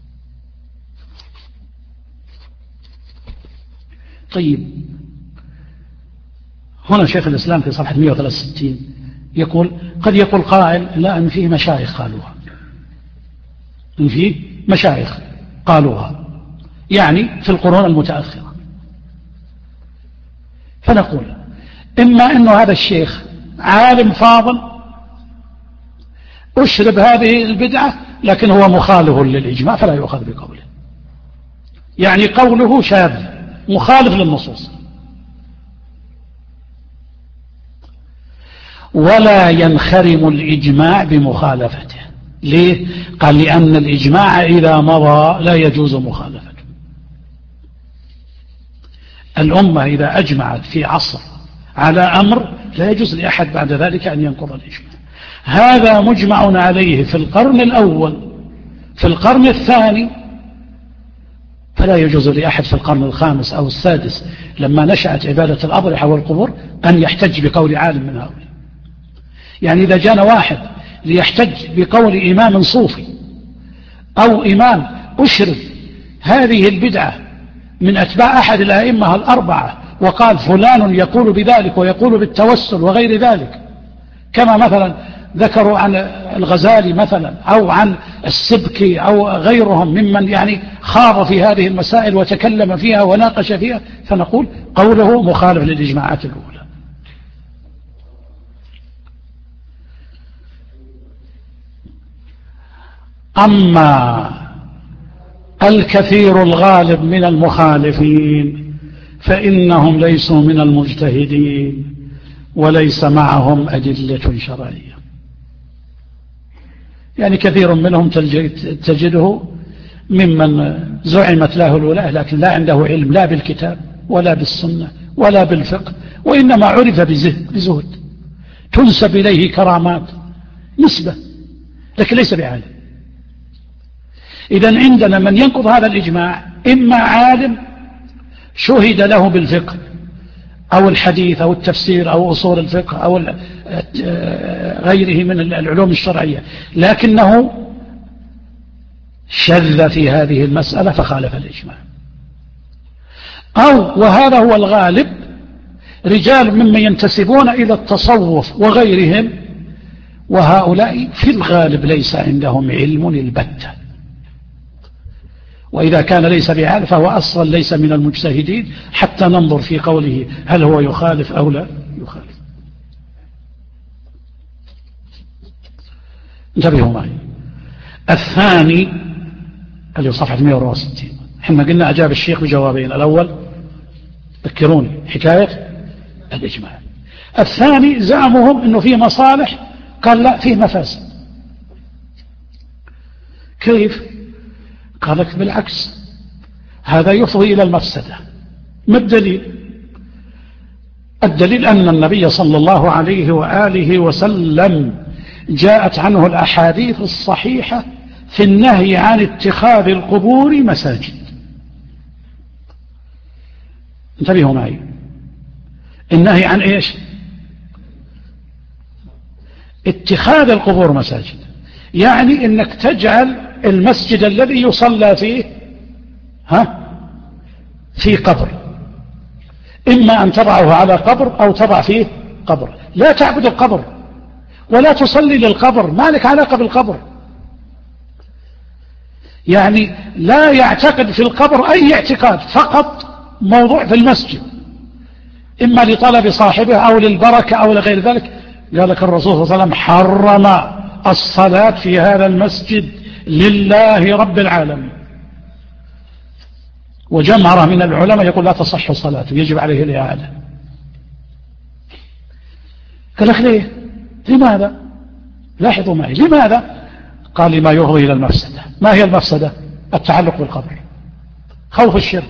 طيب، هنا شيخ الإسلام في صفحة 163 يقول: قد يقول قائل: لا، إن فيه مشايخ قالوها، إن فيه مشايخ قالوها، يعني في القرون المتأخرة. فنقول: إما أنه هذا الشيخ عالم فاضل أشرب هذه البدعة، لكن هو مخالف للإجماع فلا يؤخذ بقوله، يعني قوله شاذ مخالف للنصوص. ولا ينخرم الإجماع بمخالفته. ليه؟ قال: لأن الإجماع إذا مضى لا يجوز مخالفته. الأمة إذا أجمعت في عصر على أمر لا يجوز لأحد بعد ذلك أن ينقض الإجماع. هذا مجمع عليه في القرن الأول، في القرن الثاني فلا يجوز لأحد في القرن الخامس أو السادس لما نشأت عبادة الأضرحة والقبور أن يحتج بقول عالم من هؤلاء. يعني إذا جاءنا واحد ليحتج بقول إمام صوفي أو إمام أشرف هذه البدعة من أتباع أحد الأئمة الأربعة وقال فلان يقول بذلك ويقول بالتوسل وغير ذلك، كما مثلا ذكروا عن الغزالي مثلا أو عن السبكي أو غيرهم ممن يعني خاض في هذه المسائل وتكلم فيها وناقش فيها، فنقول قوله مخالف للإجماعات الأولى. أما الكثير الغالب من المخالفين فإنهم ليسوا من المجتهدين وليس معهم أدلة شرعية. يعني كثير منهم تجده ممن زعمت له الولاء لكن لا عنده علم لا بالكتاب ولا بالسنة ولا بالفقه، وإنما عرف بزهد تنسب إليه كرامات نسبة، لكن ليس بعالم. إذن عندنا من ينقض هذا الإجماع إما عالم شهد له بالفقه أو الحديث أو التفسير أو أصول الفقه أو غيره من العلوم الشرعية، لكنه شذ في هذه المسألة فخالف الإجماع، أو وهذا هو الغالب رجال ممن ينتسبون إلى التصوف وغيرهم، وهؤلاء في الغالب ليس عندهم علم البتة، وإذا كان ليس بعالم فهو أصلا ليس من المجتهدين حتى ننظر في قوله هل هو يخالف أو لا يخالف. انتبهوا معي. الثاني اللي صفحة 164 حين قلنا أجاب الشيخ بجوابين: الأول ذكروني حكاية الإجماع، الثاني زعمهم أنه فيه مصالح، قال لا فيه مفاسد. كيف؟ قال لك بالعكس، هذا يفضي إلى المفسدة. ما الدليل؟ الدليل أن النبي صلى الله عليه وآله وسلم جاءت عنه الأحاديث الصحيحة في النهي عن اتخاذ القبور مساجد. انتبهوا معي، النهي عن إيش؟ اتخاذ القبور مساجد، يعني أنك تجعل المسجد الذي يصلى فيه في قبر، إما أن تضعه على قبر أو تضع فيه قبر. لا تعبد القبر ولا تصلي للقبر، ما لك علاقة بالقبر، يعني لا يعتقد في القبر أي اعتقاد، فقط موضوع في المسجد إما لطلب صاحبه أو للبركة أو لغير ذلك. قال لك الرسول صلى الله عليه وسلم حرم الصلاة في هذا المسجد لله رب العالمين، وجمهرة من العلماء يقول لا تصح صلاته يجب عليه الإعادة. قال لك ليه؟ لماذا؟ لاحظوا معي، لماذا؟ قال لما يفضي إلى المفسدة. ما هي المفسدة؟ التعلق بالقبر، خوف الشرك.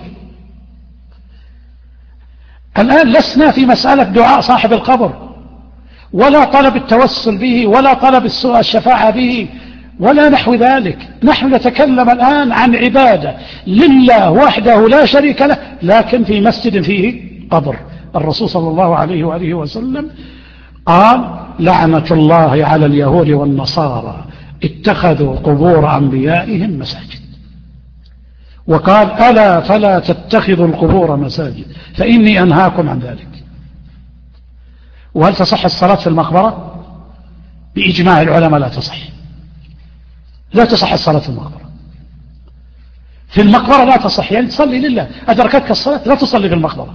الآن لسنا في مسألة دعاء صاحب القبر ولا طلب التوسل به ولا طلب الشفاعة به ولا نحو ذلك، نحن نتكلم الآن عن عبادة لله وحده لا شريك له، لكن في مسجد فيه قبر. الرسول صلى الله عليه وآله وسلم قال لعنة الله على اليهود والنصارى اتخذوا قبور أنبيائهم مساجد. وقال ألا فلا تتخذوا القبور مساجد فإني أنهاكم عن ذلك. وهل تصح الصلاة في المقبرة؟ بإجماع العلماء لا تصح. لا تصح الصلاة في المقبرة. في المقبرة لا تصح، يعني تصلي لله، أدركتك الصلاة لا تصلي في المقبرة.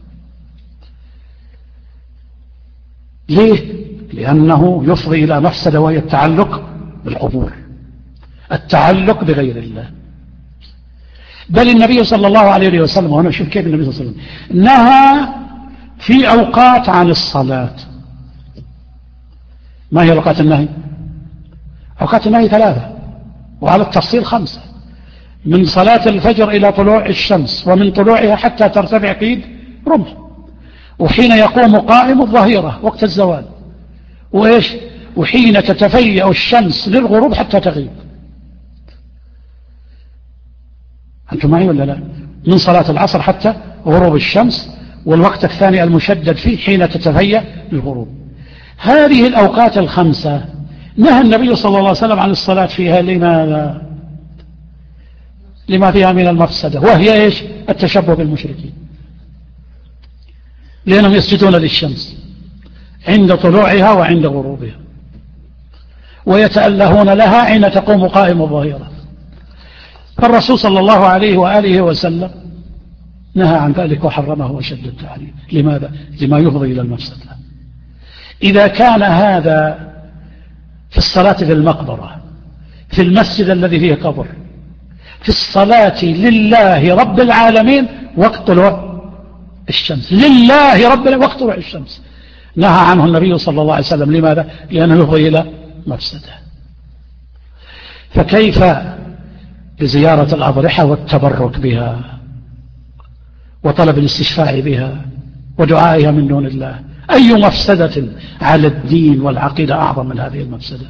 ليه؟ لأنه يفضي إلى مفسدة وهي التعلق بالقبور، التعلق بغير الله. بل النبي صلى الله عليه وسلم، وهنا شوف كيف النبي صلى الله عليه وسلم نهى في أوقات عن الصلاة. ما هي أوقات النهي؟ أوقات النهي 3، وعلى التفصيل 5: من صلاة الفجر إلى طلوع الشمس، ومن طلوعها حتى ترتفع قيد رمح، وحين يقوم قائم الظهيرة وقت الزوال، وإيش؟ وحين تتفيأ الشمس للغروب حتى تغيب. أنتم معي ولا لا؟ من صلاة العصر حتى غروب الشمس، والوقت الثاني المشدد فيه حين تتفيأ للغروب. هذه الأوقات 5 نهى النبي صلى الله عليه وسلم عن الصلاة فيها. لماذا؟ لما فيها من المفسدة، وهي إيش؟ التشبه بالمشركين، لأنهم يسجدون للشمس عند طلوعها وعند غروبها، ويتألهون لها حين تقوم قائم الظهيرة. فالرسول صلى الله عليه وآله وسلم نهى عن ذلك وحرمه وشد التحريم. لماذا؟ لما يفضي إلى المفسدة. إذا كان هذا في الصلاة في المقبرة، في المسجد الذي فيه قبر، في الصلاة لله رب العالمين وقت طلوع الشمس، لله رب العالمين وقت طلوع الشمس، نهى عنه النبي صلى الله عليه وسلم. لماذا؟ لأنه يفضي إلى مفسدة. فكيف بزيارة الأضرحة والتبرك بها وطلب الاستشفاء بها ودعائها من دون الله؟ أي مفسدة على الدين والعقيدة أعظم من هذه المفسدة؟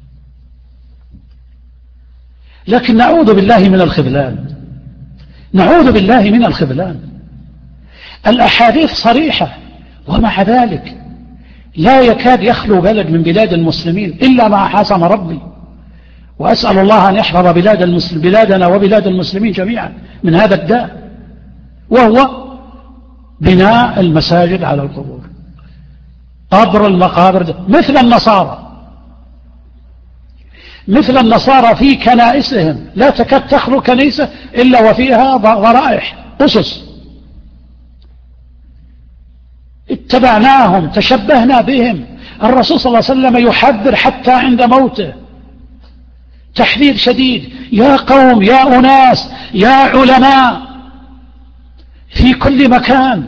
لكن نعوذ بالله من الخذلان، نعوذ بالله من الخذلان. الأحاديث صريحة، ومع ذلك لا يكاد يخلو بلد من بلاد المسلمين إلا ما حاسم ربي. وأسأل الله أن يحفظ بلادنا وبلاد المسلمين جميعا من هذا الداء، وهو بناء المساجد على القبور، قبر المقابر، مثل النصارى في كنائسهم لا تكاد تخلو كنيسة إلا وفيها ضرائح أسس. اتبعناهم، تشبهنا بهم. الرسول صلى الله عليه وسلم يحذر حتى عند موته تحذير شديد: يا قوم، يا أناس، يا علماء في كل مكان،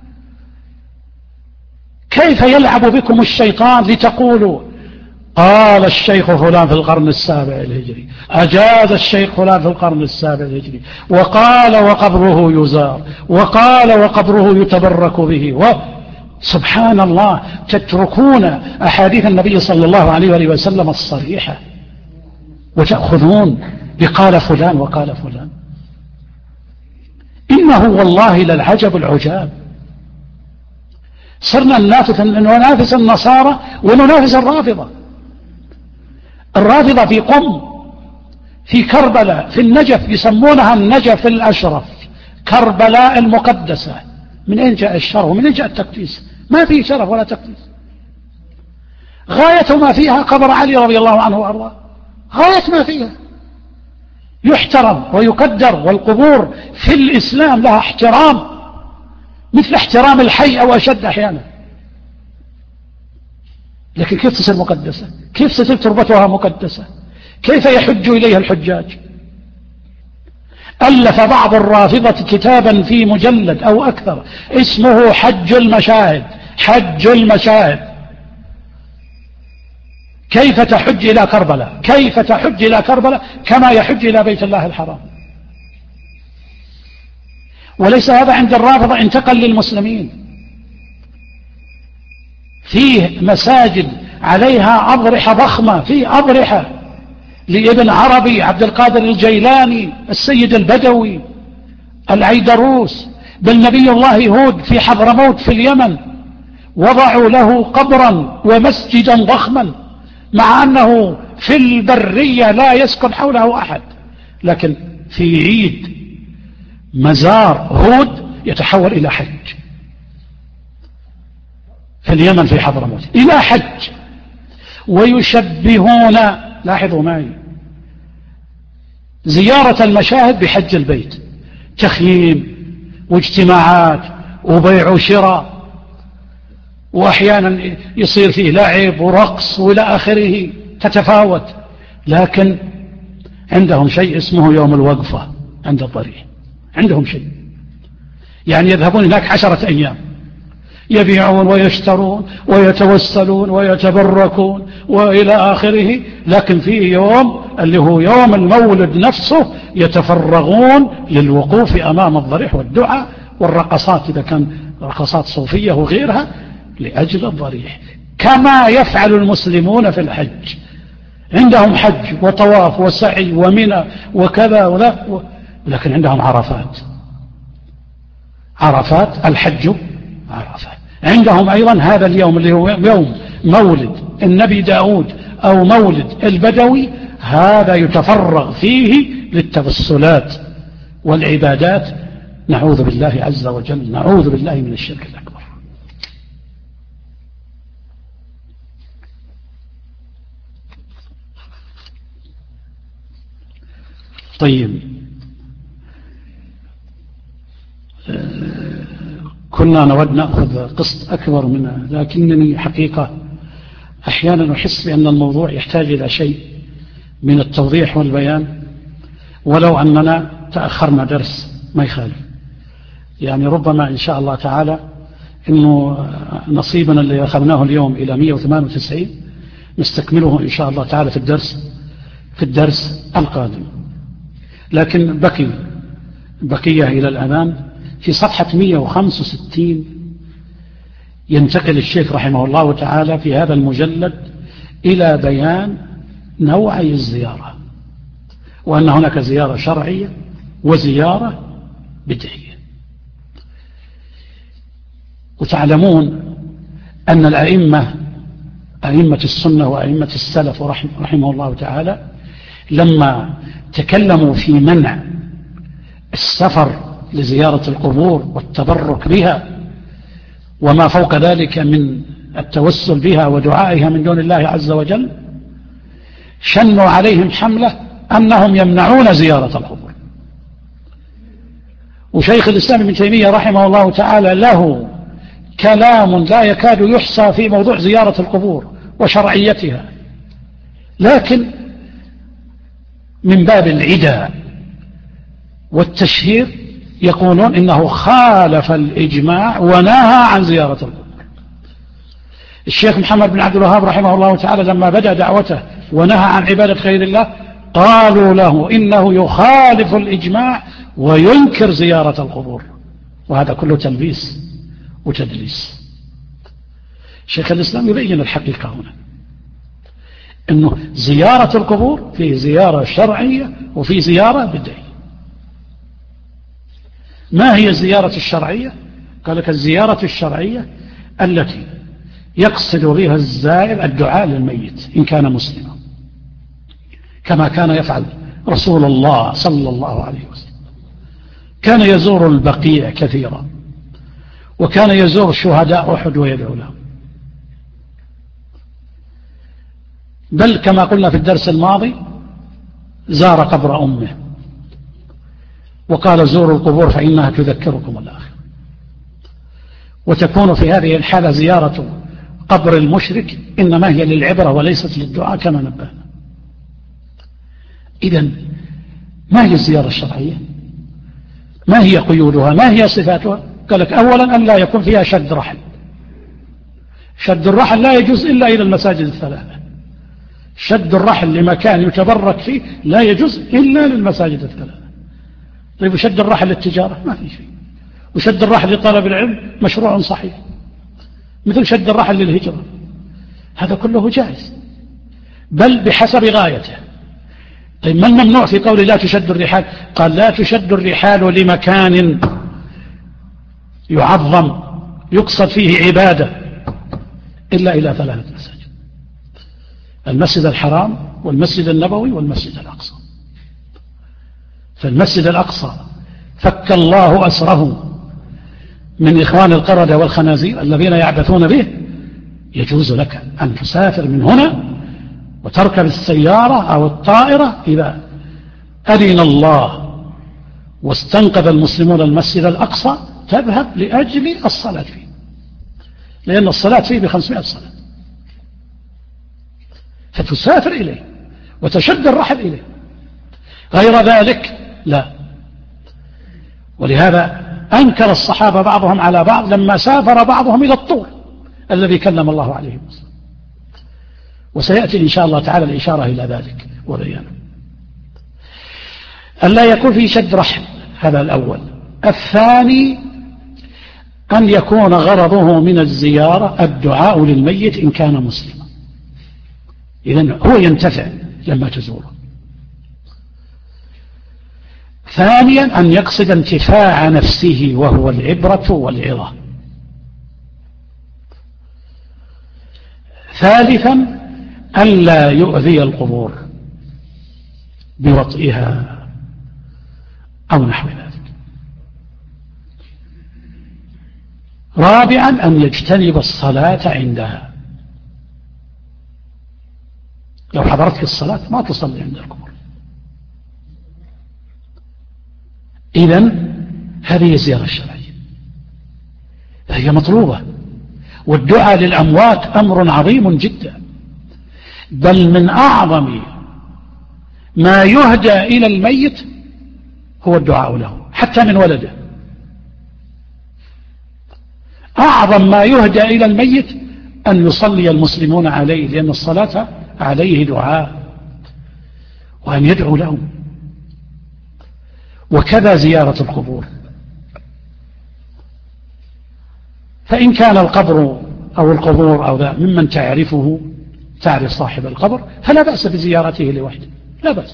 كيف يلعب بكم الشيطان لتقولوا قال الشيخ فلان في القرن 7 الهجري، أجاز الشيخ فلان في القرن 7 الهجري، وقال وقبره يزار، وقال وقبره يتبرك به. سبحان الله، تتركون أحاديث النبي صلى الله عليه وسلم الصريحة وتأخذون بقال فلان وقال فلان. إنه والله للعجب العجاب. صرنا ننافس النصارى وننافس الرافضة. الرافضة في قم، في كربلاء، في النجف، يسمونها النجف الأشرف، كربلاء المقدسة. من أين جاء الشرف ومن أين جاء التقديس؟ ما فيه شرف ولا تقديس. غاية ما فيها قبر علي رضي الله عنه وأرضاه، غاية ما فيها، يحترم ويقدر. والقبور في الإسلام لها احترام مثل احترام الحي أو أشد أحيانا. لكن كيف تصير مقدسة؟ كيف ستر تربتها مقدسة؟ كيف يحج إليها الحجاج؟ ألف بعض الرافضة كتابا في مجلد أو أكثر اسمه حج المشاهد. حج المشاهد، كيف تحج إلى كربلاء، كيف تحج إلى كربلاء كما يحج إلى بيت الله الحرام. وليس هذا عند الرافضة، انتقل للمسلمين. فيه مساجد عليها أضرحة ضخمة، فيه أضرحة لابن عربي، عبد القادر الجيلاني، السيد البدوي، العيدروس، بل نبي الله هود في حضرموت في اليمن، وضعوا له قبرا ومسجدا ضخما مع أنه في البرية لا يسكن حوله أحد، لكن في عيد مزار هود يتحول إلى حج، في اليمن في حضرموت إلى حج. ويشبهون، لاحظوا معي، زيارة المشاهد بحج البيت، تخييم واجتماعات وبيع وشراء، وأحيانا يصير فيه لعب ورقص وإلى آخره، تتفاوت. لكن عندهم شيء اسمه يوم الوقفة عند الضريح، عندهم شيء، يعني يذهبون هناك 10 أيام يبيعون ويشترون ويتوسلون ويتبركون وإلى آخره، لكن فيه يوم اللي هو يوم المولد نفسه يتفرغون للوقوف أمام الضريح والدعاء والرقصات، إذا كان رقصات صوفية وغيرها، لأجل الضريح، كما يفعل المسلمون في الحج. عندهم حج وطواف وسعي ومنى وكذا ولا، لكن عندهم عرفات الحج عرفات. عندهم أيضا هذا اليوم اللي هو يوم مولد النبي داود أو مولد البدوي، هذا يتفرغ فيه للتوسلات والعبادات. نعوذ بالله عز وجل، نعوذ بالله من الشرك الأكبر. طيب، كنا نود نأخذ قسط أكبر منها، لكنني حقيقة أحيانا أحس بأن الموضوع يحتاج إلى شيء من التوضيح والبيان، ولو أننا تأخرنا درس ما يخالف، يعني ربما إن شاء الله تعالى إنه نصيبنا اللي أخذناه اليوم إلى 198 نستكمله إن شاء الله تعالى في الدرس القادم. لكن بقية إلى الأمام في صفحة 165 ينتقل الشيخ رحمه الله تعالى في هذا المجلد إلى بيان نوعي الزيارة، وأن هناك زيارة شرعية وزيارة بدعية. وتعلمون أن أئمة السنة وأئمة السلف رحمه الله تعالى لما تكلموا في منع السفر لزيارة القبور والتبرك بها وما فوق ذلك من التوسل بها ودعائها من دون الله عز وجل، شنوا عليهم حملة أنهم يمنعون زيارة القبور. وشيخ الإسلام ابن تيمية رحمه الله تعالى له كلام لا يكاد يحصى في موضوع زيارة القبور وشرعيتها، لكن من باب العداء والتشهير يقولون إنه خالف الإجماع ونهى عن زيارة القبور. الشيخ محمد بن عبد الوهاب رحمه الله تعالى لما بدأ دعوته ونهى عن عبادة غير الله قالوا له إنه يخالف الإجماع وينكر زيارة القبور، وهذا كله تلبيس وتدليس. شيخ الإسلام يبين الحقيقة هنا، إنه زيارة القبور في زيارة شرعية وفي زيارة بدعية. ما هي الزيارة الشرعية؟ قال لك الزيارة الشرعية التي يقصد بها الزائر الدعاء للميت إن كان مسلما، كما كان يفعل رسول الله صلى الله عليه وسلم. كان يزور البقيع كثيرا، وكان يزور شهداء أحد ويدعو لهم، بل كما قلنا في الدرس الماضي زار قبر أمه وقال زوروا القبور فإنها تذكركم الآخرة. وتكون في هذه الحالة زيارة قبر المشرك إنما هي للعبرة وليست للدعاء كما نبهنا. إذن ما هي الزيارة الشرعية؟ ما هي قيودها؟ ما هي صفاتها؟ قال لك أولا أن لا يكون فيها شد رحل. شد الرحل لا يجوز إلا إلى المساجد الثلاثة. شد الرحل لمكان يتبرك فيه لا يجوز إلا للمساجد الثلاثة. طيب وشد الرحل للتجارة ما في شيء، وشد الرحل لطلب العلم مشروع صحيح، مثل شد الرحل للهجرة، هذا كله جائز بل بحسب غايته. طيب ما الممنوع في قوله لا تشد الرحال؟ قال لا تشد الرحال لمكان يعظم يقصد فيه عبادة إلا إلى 3 مساجد: المسجد الحرام والمسجد النبوي والمسجد الأقصى. فالمسجد الأقصى فك الله أسره من إخوان القردة والخنازير الذين يعبثون به، يجوز لك أن تسافر من هنا وتركب السيارة أو الطائرة إذا أذن الله واستنقذ المسلمون المسجد الأقصى، تذهب لأجل الصلاة فيه، لأن الصلاة فيه ب500 صلاة، فتسافر إليه وتشد الرحل إليه. غير ذلك لا. ولهذا أنكر الصحابة بعضهم على بعض لما سافر بعضهم إلى الطور الذي كلم الله عليه وسلم، وسيأتي إن شاء الله تعالى الإشارة إلى ذلك وبيانه. ألا يكون في شد رحل، هذا الأول. الثاني أن يكون غرضه من الزيارة الدعاء للميت إن كان مسلما، إذن هو ينتفع لما تزوره. ثانيا أن يقصد انتفاع نفسه وهو العبرة والعظة. ثالثا ألا يؤذي القبور بوطئها أو نحو ذلك. رابعا أن يجتنب الصلاة عندها. لو حضرتك الصلاة ما تصلي عند القبور. إذن هذه الزيارة الشرعية فهي مطلوبة، والدعاء للأموات أمر عظيم جدا، بل من أعظم ما يهدى إلى الميت هو الدعاء له حتى من ولده. أعظم ما يهدى إلى الميت أن يصلي المسلمون عليه، لأن الصلاة عليه دعاء، وأن يدعو لهم. وكذا زيارة القبور، فإن كان القبر أو القبور أو ذا ممن تعرفه، تعرف صاحب القبر، فلا بأس بزيارته لوحده، لا بأس،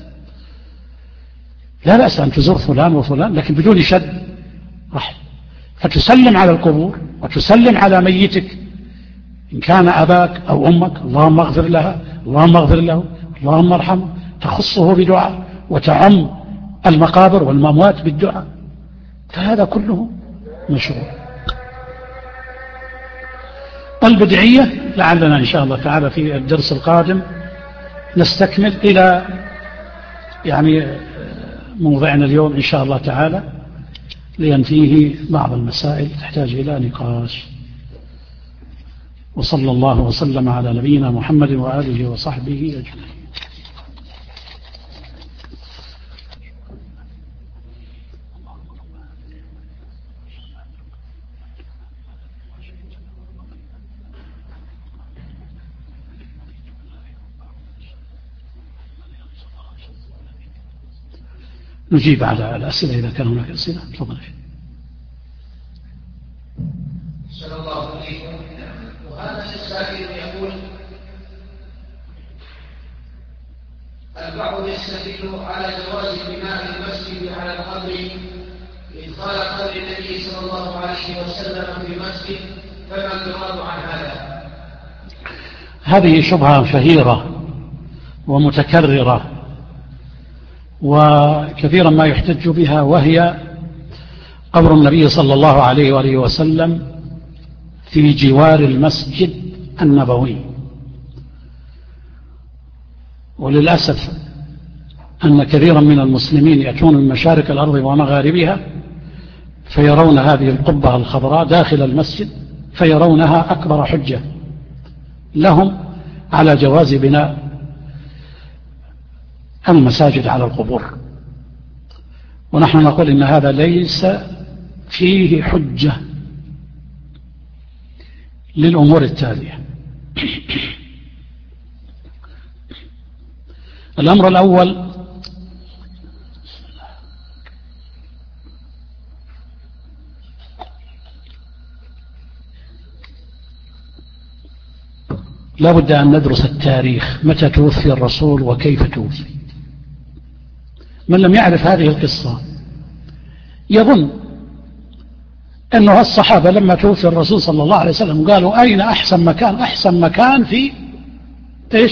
لا بأس أن تزور فلان وفلان، لكن بدون شد رحل. فتسلم على القبور وتسلم على ميتك إن كان أباك أو أمك: اللهم اغفر لها، اللهم اغفر له، اللهم ارحمه، تخصه بدعاء وتعم المقابر والموات بالدعاء، فهذا كله مشروع. البدعية لعلنا إن شاء الله تعالى في الدرس القادم نستكمل إلى موضعنا اليوم إن شاء الله تعالى، لأن فيه بعض المسائل تحتاج إلى نقاش. وصلى الله وسلم على نبينا محمد وآله وصحبه أجمعين. نجيب على الأسئلة إذا كان هناك أسئلة. تفضل. صلى الله عليكم. وهذا السائل يقول: البعض يستدل على جواز بناء المسجد على القبر إدخال قبر النبي صلى الله عليه وسلم في المسجد، فما المراد عن هذا؟ هذه شبهة شهيرة ومتكررة وكثيرا ما يحتج بها، وهي قبر النبي صلى الله عليه وآله وسلم في جوار المسجد النبوي. وللأسف أن كثيرا من المسلمين يأتون من مشارق الأرض ومغاربها فيرون هذه القبة الخضراء داخل المسجد، فيرونها أكبر حجة لهم على جواز بناء المساجد على القبور. ونحن نقول إن هذا ليس فيه حجة للأمور التالية. الأمر الأول: لا بد أن ندرس التاريخ، متى توفي الرسول وكيف توفي. من لم يعرف هذه القصة يظن أنه الصحابة لما توفي الرسول صلى الله عليه وسلم قالوا أين أحسن مكان؟ أحسن مكان في إيش؟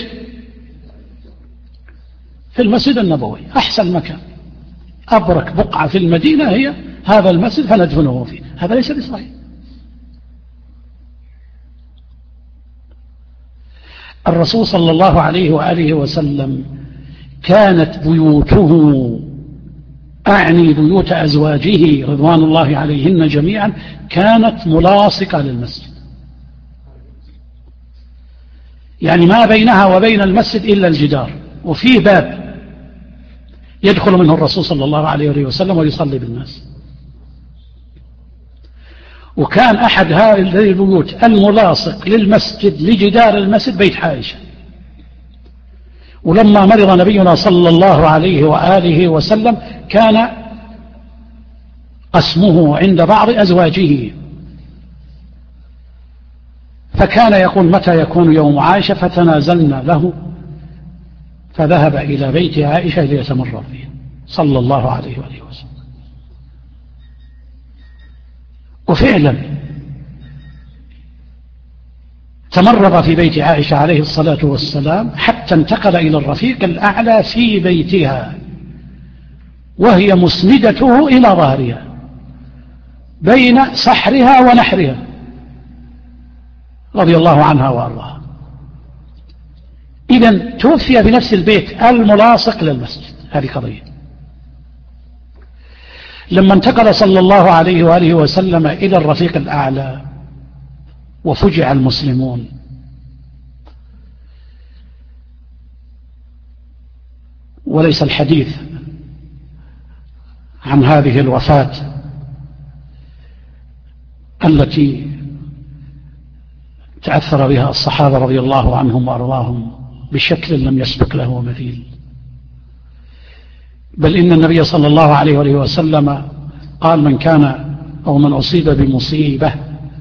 في المسجد النبوي، أحسن مكان، أبرك بقعة في المدينة هي هذا المسجد فندفنه فيه. هذا ليس بصحيح. الرسول صلى الله عليه وآله وسلم كانت بيوته، أعني بيوت أزواجه رضوان الله عليهن جميعا، كانت ملاصقة للمسجد، يعني ما بينها وبين المسجد إلا الجدار، وفيه باب يدخل منه الرسول صلى الله عليه وسلم ويصلي بالناس. وكان أحد هذه البيوت الملاصق للمسجد لجدار المسجد بيت عائشة. ولما مرض نبينا صلى الله عليه وآله وسلم كان قسمه عند بعض أزواجه، فكان يقول متى يكون يوم عائشة؟ فتنازلنا له فذهب إلى بيت عائشة ليتمرر فيه صلى الله عليه وآله وسلم. وفعلا تمرض في بيت عائشة عليه الصلاة والسلام حتى انتقل إلى الرفيق الأعلى في بيتها، وهي مسندته إلى ظهرها بين سحرها ونحرها رضي الله عنها وأرضاها. إذن توفي في نفس البيت الملاصق للمسجد. هذه قضية. لما انتقل صلى الله عليه وآله وسلم إلى الرفيق الأعلى وفجع المسلمون، وليس الحديث عن هذه الوفاة التي تأثر بها الصحابة رضي الله عنهم وأرضاهم بشكل لم يسبق له مثيل، بل إن النبي صلى الله عليه وسلم قال من كان أو من أصيب بمصيبة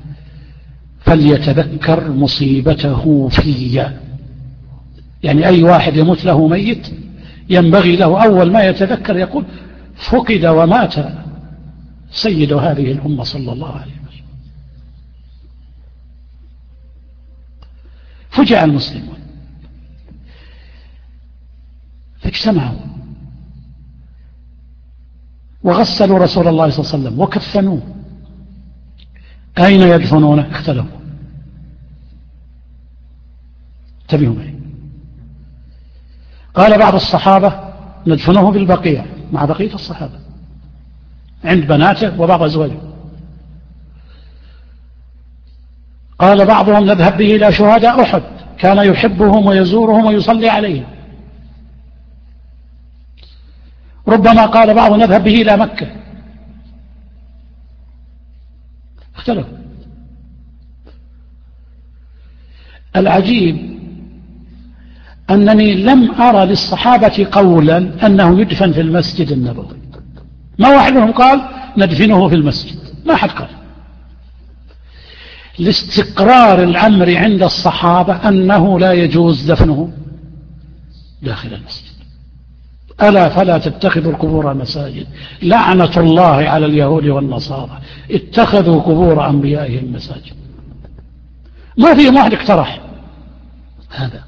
فليتذكر مصيبته في، يعني أي واحد يموت له ميت ينبغي له أول ما يتذكر يقول فقد ومات سيد هذه الأمة صلى الله عليه وسلم. فجع المسلمون فاجتمعوا وغسلوا رسول الله صلى الله عليه وسلم وكفنوه. أين يدفنونه؟ اختلفوا. انتبهوا معي. قال بعض الصحابة ندفنه بالبقيع مع بقية الصحابة عند بناته وبعض أزواجه. قال بعضهم نذهب به إلى شهداء أحد كان يحبهم ويزورهم ويصلي عليهم. ربما قال بعض نذهب به إلى مكة. اختلفوا. العجيب أنني لم أرى للصحابة قولا أنه يدفن في المسجد النبوي. ما واحد منهم قال ندفنه في المسجد، ما حد قال. لاستقرار الأمر عند الصحابة أنه لا يجوز دفنه داخل المسجد. ألا فلا تتخذوا القبور مساجد، لعنة الله على اليهود والنصارى اتخذوا قبور أنبيائهم مساجد. ما فيهم واحد اقترح هذا.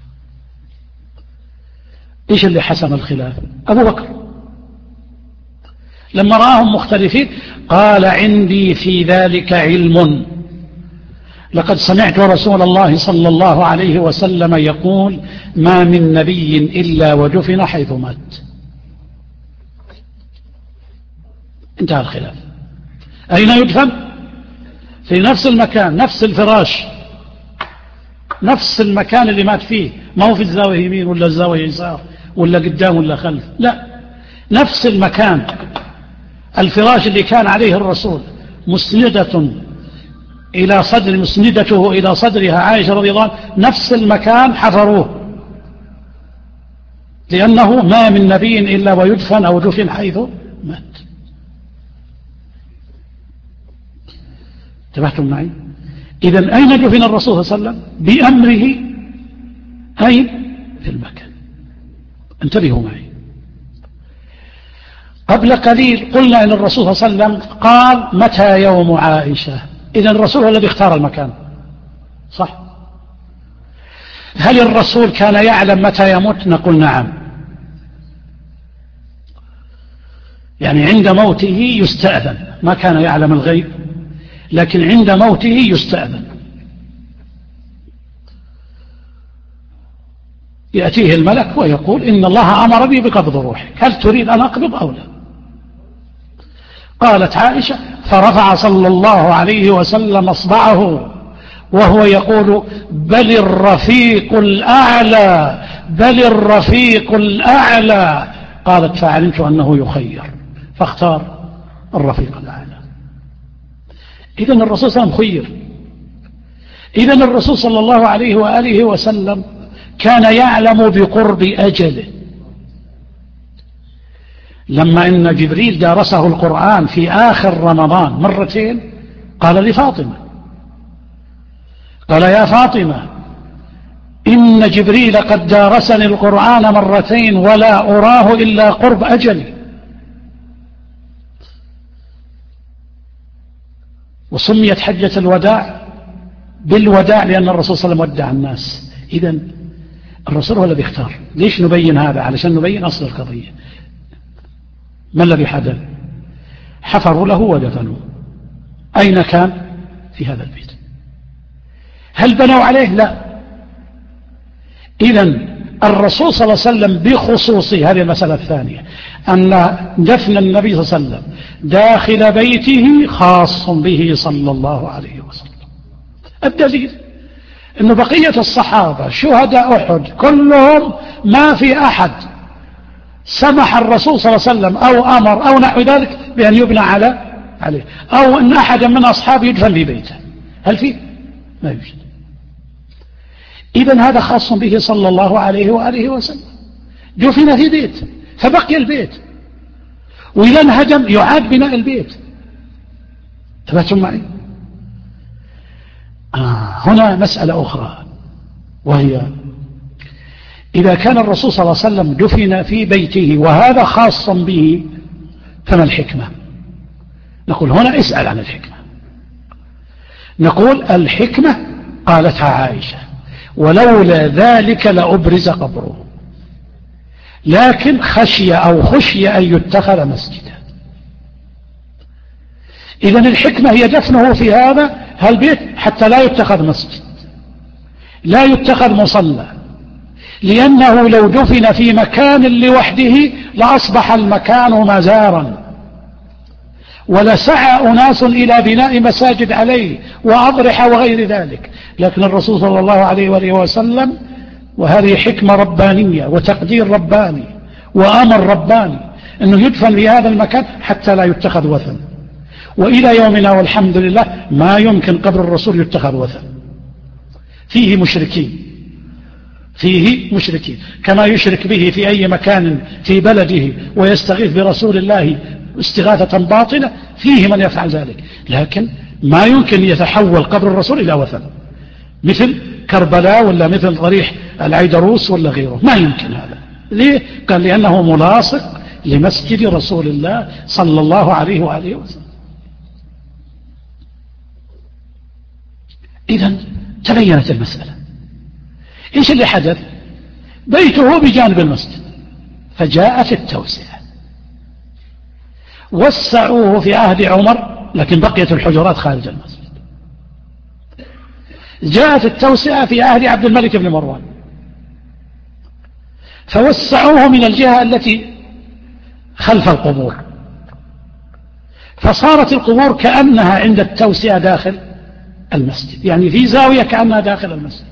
إيش اللي حسم الخلاف؟ أبو بكر لما رآهم مختلفين قال عندي في ذلك علم، لقد سمعت رسول الله صلى الله عليه وسلم يقول ما من نبي إلا ودفن حيث مات. انتهى الخلاف. أين يدفن؟ في نفس المكان، نفس الفراش، نفس المكان اللي مات فيه، ما هو في الزاوية يمين ولا الزاوية يسار ولا قدام ولا خلف، لا، نفس المكان. الفراش اللي كان عليه الرسول مسندته إلى صدرها عائشة رضي الله عنها، نفس المكان حفروه، لأنه ما من نبي إلا ويدفن أو دفن حيث مات. انتبهتم معي؟ إذن أين دفن الرسول صلى الله عليه وسلم؟ بأمره. أين؟ في المكان. انتبهوا معي. قبل قليل قلنا إن الرسول صلى الله عليه وسلم قال متى يوم عائشة، إذن الرسول هو الذي اختار المكان، صح؟ هل الرسول كان يعلم متى يموت؟ نقول نعم، يعني عند موته يستأذن، ما كان يعلم الغيب، لكن عند موته يستأذن، يأتيه الملك ويقول إن الله أمرني بقبض روحك، هل تريد أن أقبض أو لا؟ قالت عائشة فرفع صلى الله عليه وسلم أصبعه وهو يقول بل الرفيق الأعلى بل الرفيق الأعلى. قالت فعلمت أنه يخير فاختار الرفيق الأعلى. إذن الرسول صلى الله عليه وسلم خير. إذن الرسول صلى الله عليه وآله وسلم كان يعلم بقرب أجله. لما إن جبريل دارسه القرآن في آخر رمضان مرتين قال لفاطمة، قال يا فاطمة إن جبريل قد دارسني القرآن مرتين ولا أراه إلا قرب أجلي. وسميت حجة الوداع بالوداع لأن الرسول صلى الله عليه وسلم ودع الناس. إذن الرسول هو الذي اختار. ليش نبين هذا؟ علشان نبين أصل القضية. ما الذي حدث؟ حفروا له ودفنوا. أين كان؟ في هذا البيت. هل بنوا عليه؟ لا. إذن الرسول صلى الله عليه وسلم بخصوصه، هذه المسألة الثانية، أن دفن النبي صلى الله عليه وسلم داخل بيته خاص به صلى الله عليه وسلم. الدليل أن بقية الصحابة شهداء أحد كلهم ما في أحد سمح الرسول صلى الله عليه وسلم أو أمر أو نحو ذلك بأن يبنى عليه، أو أن أحدا من أصحابه يدفن في بيته. هل فيه؟ ما يوجد. إذن هذا خاص به صلى الله عليه وآله وسلم. دفن في بيت فبقي البيت، وإذا انهدم يعاد بناء البيت. تبعتم معي؟ هنا مسألة أخرى، وهي إذا كان الرسول صلى الله عليه وسلم دفن في بيته وهذا خاص به فما الحكمة؟ نقول هنا اسأل عن الحكمة. نقول الحكمة قالتها عائشة ولولا ذلك لأبرز قبره، لكن خشي أن يتخذ مسجدا. إذن الحكمة هي دفنه في هذا البيت حتى لا يتخذ مسجد، لا يتخذ مصلى، لأنه لو دفن في مكان لوحده لأصبح المكان مزارا، ولسعى أناس إلى بناء مساجد عليه وأضرحة وغير ذلك. لكن الرسول صلى الله عليه وآله وسلم، وهذه حكمة ربانية وتقدير رباني وأمر رباني، أنه يدفن في هذا المكان حتى لا يتخذ وثن. وإلى يومنا والحمد لله ما يمكن قبر الرسول يتخذ وثن، فيه مشركين كما يشرك به في أي مكان في بلده ويستغيث برسول الله استغاثة باطلة، فيه من يفعل ذلك. لكن ما يمكن يتحول قبر الرسول إلى وثن مثل كربلاء ولا مثل ضريح العيدروس ولا غيره، ما يمكن هذا. ليه؟ قال لأنه ملاصق لمسجد رسول الله صلى الله عليه وآله وسلم. إذن تبينت المسألة. إيش اللي حدث؟ بيته بجانب المسجد، فجاءت التوسعة، وسعوه في عهد عمر، لكن بقيت الحجرات خارج المسجد. جاءت التوسعة في عهد عبد الملك بن مروان، فوسعوه من الجهة التي خلف القبور، فصارت القبور كأنها عند التوسعة داخل المسجد، يعني في زاوية كأنها داخل المسجد.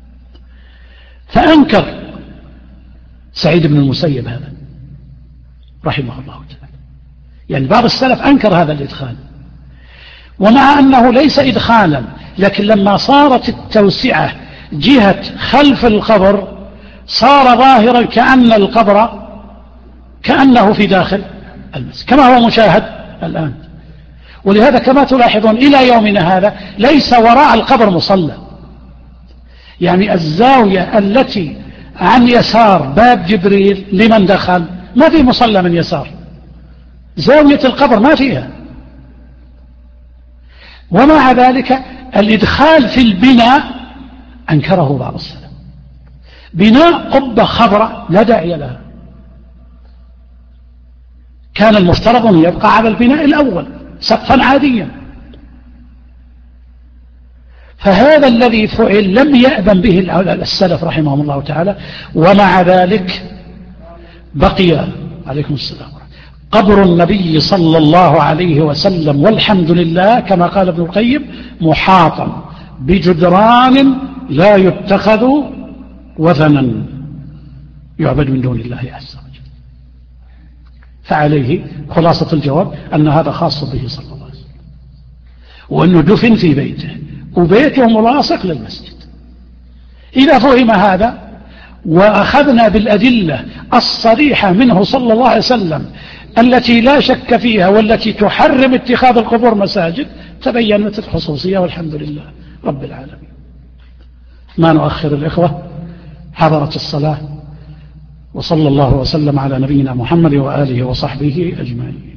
فأنكر سعيد بن المسيب هذا رحمه الله تعالى، يعني بعض السلف أنكر هذا الإدخال، ومع أنه ليس إدخالا، لكن لما صارت التوسعة جهة خلف القبر صار ظاهرا كأن القبر كأنه في داخل المسجد كما هو مشاهد الآن. ولهذا كما تلاحظون إلى يومنا هذا ليس وراء القبر مصلى، يعني الزاوية التي عن يسار باب جبريل لمن دخل ما في مصلى من يسار، زاوية القبر ما فيها. ومع ذلك الإدخال في البناء أنكره بعض السلف. بناء قبة خضراء لا داعي لها، كان المفترض أن يبقى على البناء الأول سقفا عاديا. فهذا الذي فعل لم يأذن به السلف رحمهم الله تعالى. ومع ذلك بقي عليكم السلام قبر النبي صلى الله عليه وسلم والحمد لله كما قال ابن القيم محاطا بجدران لا يتخذ وثنا يعبد من دون الله عز وجل. فعليه خلاصة الجواب أن هذا خاص به صلى الله عليه وسلم، وأنه دفن في بيته وبيته ملاصق للمسجد. إذا فهم هذا وأخذنا بالأدلة الصريحة منه صلى الله عليه وسلم التي لا شك فيها والتي تحرم اتخاذ القبور مساجد تبينت الخصوصية والحمد لله رب العالمين. ما نؤخر الإخوة، حضرت الصلاة، وصلى الله وسلم على نبينا محمد وآله وصحبه أجمعين.